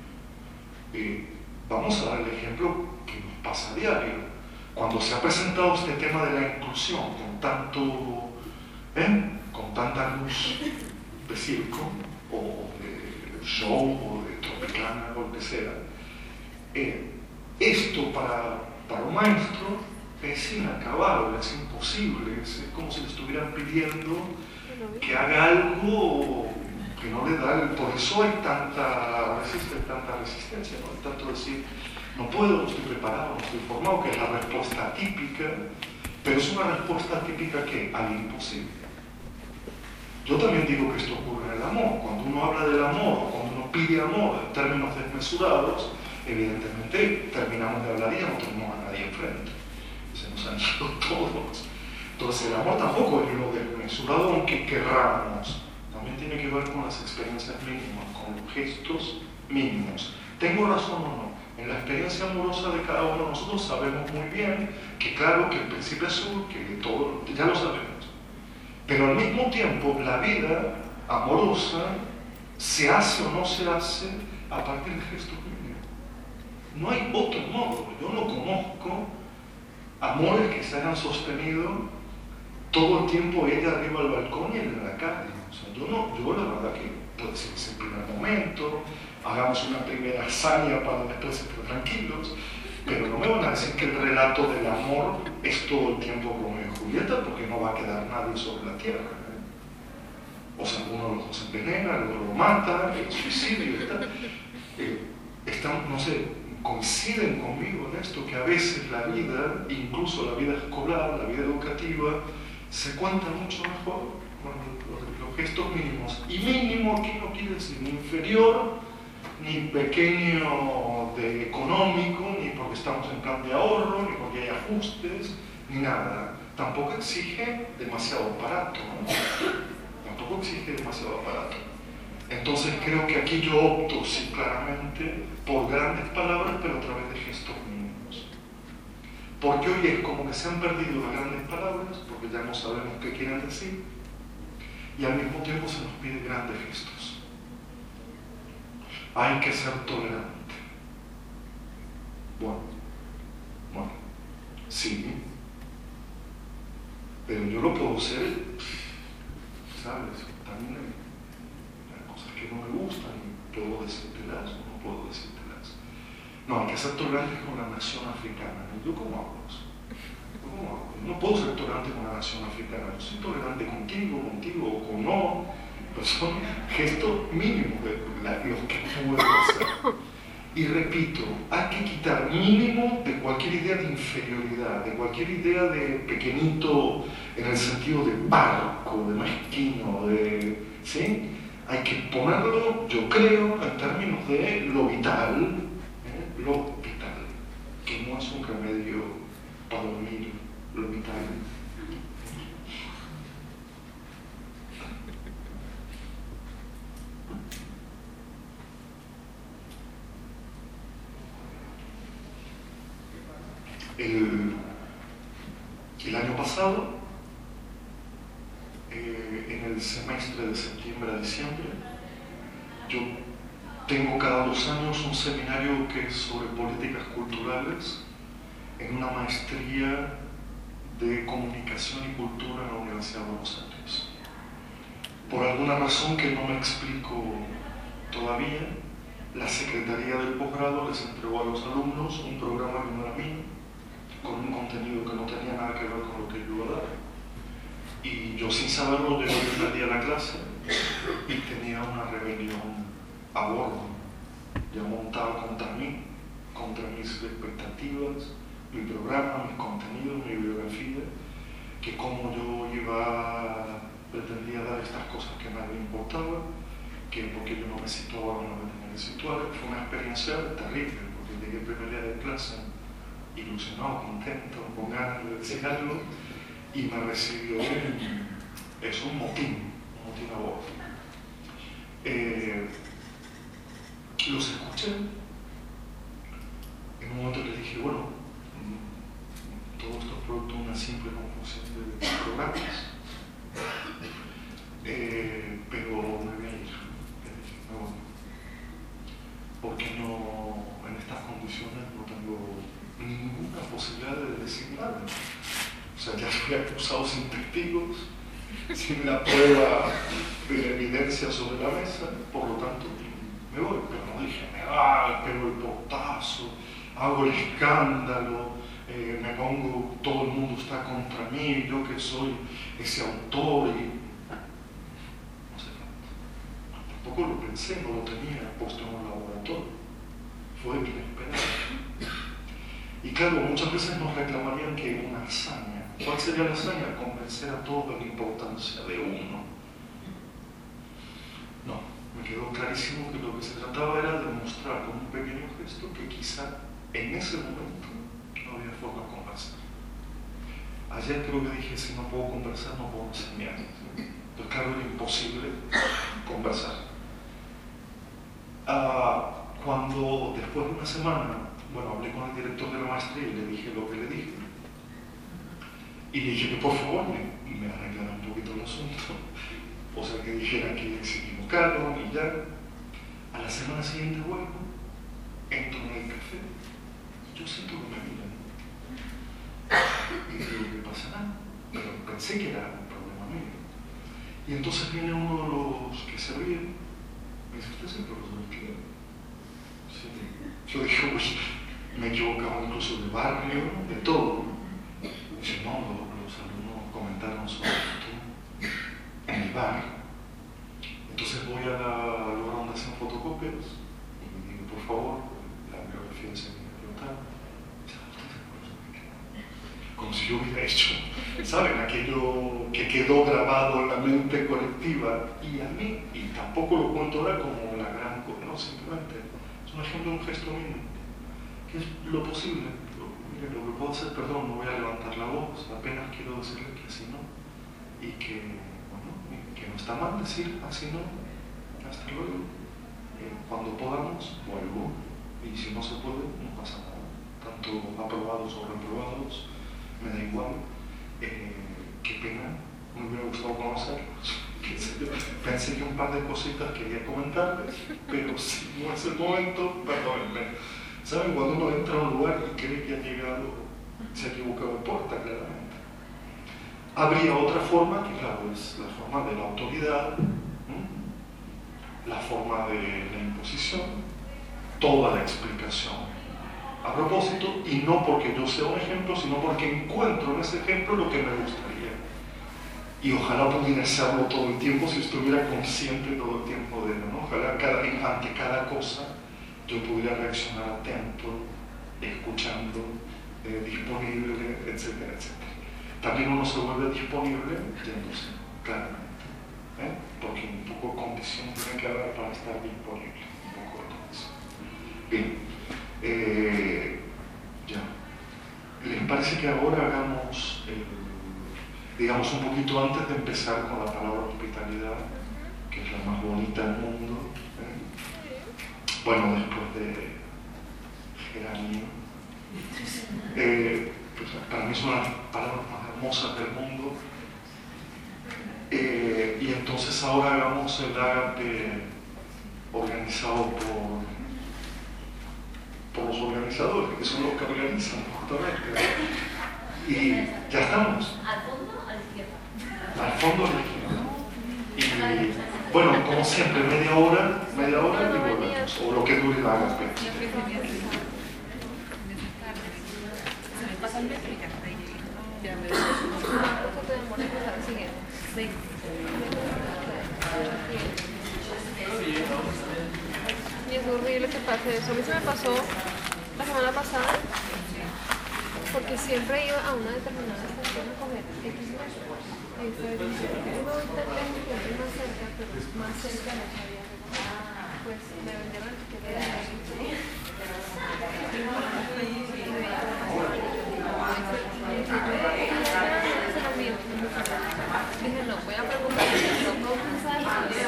Eh, vamos a dar el ejemplo que nos pasa a diario. Cuando se ha presentado este tema de la inclusión con tanto, ¿eh? con tanta luz de circo o de show o de tropicana o lo que sea, eh, esto para Para un maestro es inacabable, es imposible, es, es como si le estuvieran pidiendo que haga algo que no le da, el, por eso hay tanta, resist, tanta resistencia, ¿no? Tanto decir, no puedo, no estoy preparado, no estoy formado, que es la respuesta típica, pero es una respuesta típica que al imposible. Yo también digo que esto ocurre en el amor. Cuando uno habla del amor, cuando uno pide amor en términos desmesurados, evidentemente terminamos de hablar y no tenemos a nadie enfrente. Se nos han ido todos. Entonces el amor tampoco es lo desmesurado, aunque querramos. También tiene que ver con las experiencias mínimas, con los gestos mínimos. ¿Tengo razón o no? En la experiencia amorosa de cada uno de nosotros sabemos muy bien que claro que el príncipe azul, que todo, ya lo sabemos. Pero al mismo tiempo la vida amorosa se hace o no se hace a partir de gestos mínimos. No hay otro modo. Yo no conozco amores que se hayan sostenido todo el tiempo ella arriba al balcón y él en la calle. O sea, yo, no, yo la verdad que puede ser ese primer momento, hagamos una primera hazaña para después estar tranquilos, pero no me van a decir que el relato del amor es todo el tiempo Romeo y Julieta, porque no va a quedar nadie sobre la tierra. ¿eh? O sea, uno de los dos se envenena, el otro lo mata, el suicidio y tal. Eh, están, no sé, coinciden conmigo en esto, que a veces la vida, incluso la vida escolar, la vida educativa, se cuenta mucho mejor Bueno, los, los gestos mínimos. Y mínimo aquí no quiere decir ni inferior, ni pequeño de económico, ni porque estamos en plan de ahorro, ni porque hay ajustes, ni nada. Tampoco exige demasiado aparato, ¿no? Tampoco exige demasiado aparato. Entonces creo que aquí yo opto, sí, claramente, por grandes palabras, pero a través de gestos mínimos. Porque hoy es como que se han perdido las grandes palabras, porque ya no sabemos qué quieren decir, y al mismo tiempo se nos pide grandes gestos. Hay que ser tolerante. Bueno, bueno, sí, pero yo lo puedo ser, ¿sabes? También hay cosas que no me gustan y puedo decírtelas o no puedo decírtelas. No, hay que ser tolerante con la nación africana. ¿Yo cómo hago eso? ¿Yo cómo hago? No puedo ser tolerante con la nación africana. Yo soy tolerante contigo, contigo o con no. Pero son gestos mínimos de la, los que puedo hacer. Y repito, hay que quitar mínimo de cualquier idea de inferioridad, de cualquier idea de pequeñito en el sentido de barco, de mezquino, de... ¿sí? Hay que ponerlo, yo creo, en términos de lo vital, ¿eh? Lo vital, que no es un remedio para dormir, lo vital. El, el año pasado, eh, en el semestre de septiembre a diciembre, yo tengo cada dos años un seminario que es sobre políticas culturales en una maestría de comunicación y cultura en la Universidad de Buenos Aires. Por alguna razón que no me explico todavía, la Secretaría del Posgrado les entregó a los alumnos un programa que no era mío, con un contenido que no tenía nada que ver con lo que yo iba a dar. Y yo, sin saberlo, llegué el primer día a la clase y tenía una rebelión a bordo, ya montada contra mí, contra mis expectativas, mi programa, mis contenidos, mi biografía, que como yo iba, pretendía dar estas cosas que a nadie le importaba, que porque yo no me situaba, no me tenía que situar. Fue una experiencia terrible, porque llegué el primer día de clase ilusionado, contento, con ganas de decir algo, y me recibió un, es un motín, un motín a voz. Eh, los escuché, en un momento les dije, bueno, todo esto es producto de una simple confusión de programas, eh, pero me voy a ir, les dije, me voy, porque no, en estas condiciones no tengo ninguna posibilidad de decir nada. O sea, ya fui acusado sin testigos, sin la prueba de la evidencia sobre la mesa, por lo tanto, me voy. Pero no dije, me va, pego el portazo, hago el escándalo, eh, me pongo, todo el mundo está contra mí, yo que soy ese autor, y no sé tanto. Tampoco lo pensé, no lo tenía puesto en un laboratorio. Fue inesperado. Y claro, muchas veces nos reclamarían que una hazaña. ¿Cuál sería la hazaña? Convencer a todos de la importancia de uno. No, me quedó clarísimo que lo que se trataba era de mostrar con un pequeño gesto que quizá en ese momento no había forma de conversar. Ayer creo que dije, si no puedo conversar, no puedo enseñar. Entonces claro, era imposible conversar. Ah, cuando después de una semana, bueno, hablé con el director de la maestría y le dije lo que le dije. Y le dije que por favor me, me arreglara un poquito el asunto. O sea, que dijera que se equivocaron y ya. A la semana siguiente vuelvo, entro en el café y yo siento que me miran. Y digo, ¿qué pasa? Nada. Pero pensé que era un problema mío. Y entonces viene uno de los que se ríen. Me dice, ¿usted es el profesor de qué? Sí. Yo dije, uy, me he equivocado incluso de barrio, de todo. Dice, no, los, los alumnos comentaron sobre esto en el bar. Entonces voy a la lugar donde hacen fotocopias y me digo, por favor, la biografía de ese niño tal. Como si yo hubiera hecho ¿saben? Aquello que quedó grabado en la mente colectiva y a mí, y tampoco lo cuento ahora como la gran cosa, no, simplemente es un ejemplo de un gesto mínimo, que es lo posible. Lo, mire, lo que puedo hacer, perdón, no voy a levantar la voz, apenas quiero decirle que así no, y que, bueno, que no está mal decir así no, hasta luego. Eh, cuando podamos, vuelvo, y si no se puede, no pasa nada, tanto aprobados o reprobados, me da igual. Eh, qué pena, me hubiera gustado conocerlos. Pensé que un par de cositas quería comentarles, pero si no es el momento, perdónenme. ¿Saben? Cuando uno entra a un lugar y cree que ha llegado, se ha equivocado de puerta, claramente. Habría otra forma, que claro, es la forma de la autoridad, ¿m? La forma de la imposición, toda la explicación. A propósito, y no porque yo sea un ejemplo, sino porque encuentro en ese ejemplo lo que me gustaría. Y ojalá pudiera serlo todo el tiempo si estuviera consciente todo el tiempo de ello, ¿no? Ojalá cada, ante cada cosa yo pudiera reaccionar atento, escuchando, eh, disponible, etcétera, etcétera. También uno se vuelve disponible yéndose, claramente, ¿eh? Porque un poco de condición tiene que haber para estar disponible, un poco de condición. Bien. Eh, ya. ¿Les parece que ahora hagamos, eh, digamos, un poquito antes de empezar con la palabra hospitalidad, que es la más bonita del mundo? ¿eh? Bueno, después de Geranio, eh, pues, para mí son las palabras más hermosas del mundo. Eh, y entonces ahora hagamos el ágape organizado por por los organizadores, que son los que organizan justamente. Y ya estamos. ¿Al fondo o a la izquierda? Al fondo a la izquierda. Y bueno, como siempre, media hora, media hora y volvemos. O lo que dure la agape. Pasa el metro y ya está ahí. Ya me ¿Cuánto te demora en pasar al siguiente? Sí. Y es horrible que pase eso. A mí se me pasó la semana pasada porque siempre iba a una determinada estación a coger X metros. Y fue, yo me voy tan lejos que estoy más cerca, pero más cerca no sabía. Pues me vendieron el ticket de ahí. Dije, no, voy a preguntar si no puedo pensar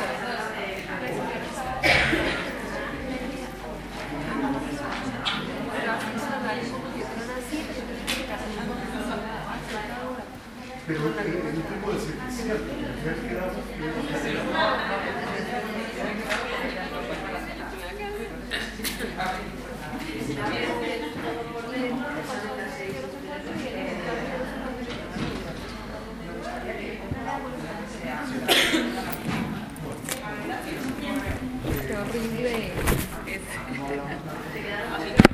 Pero el, el tipo de servicio, ya quedamos qué horrible es.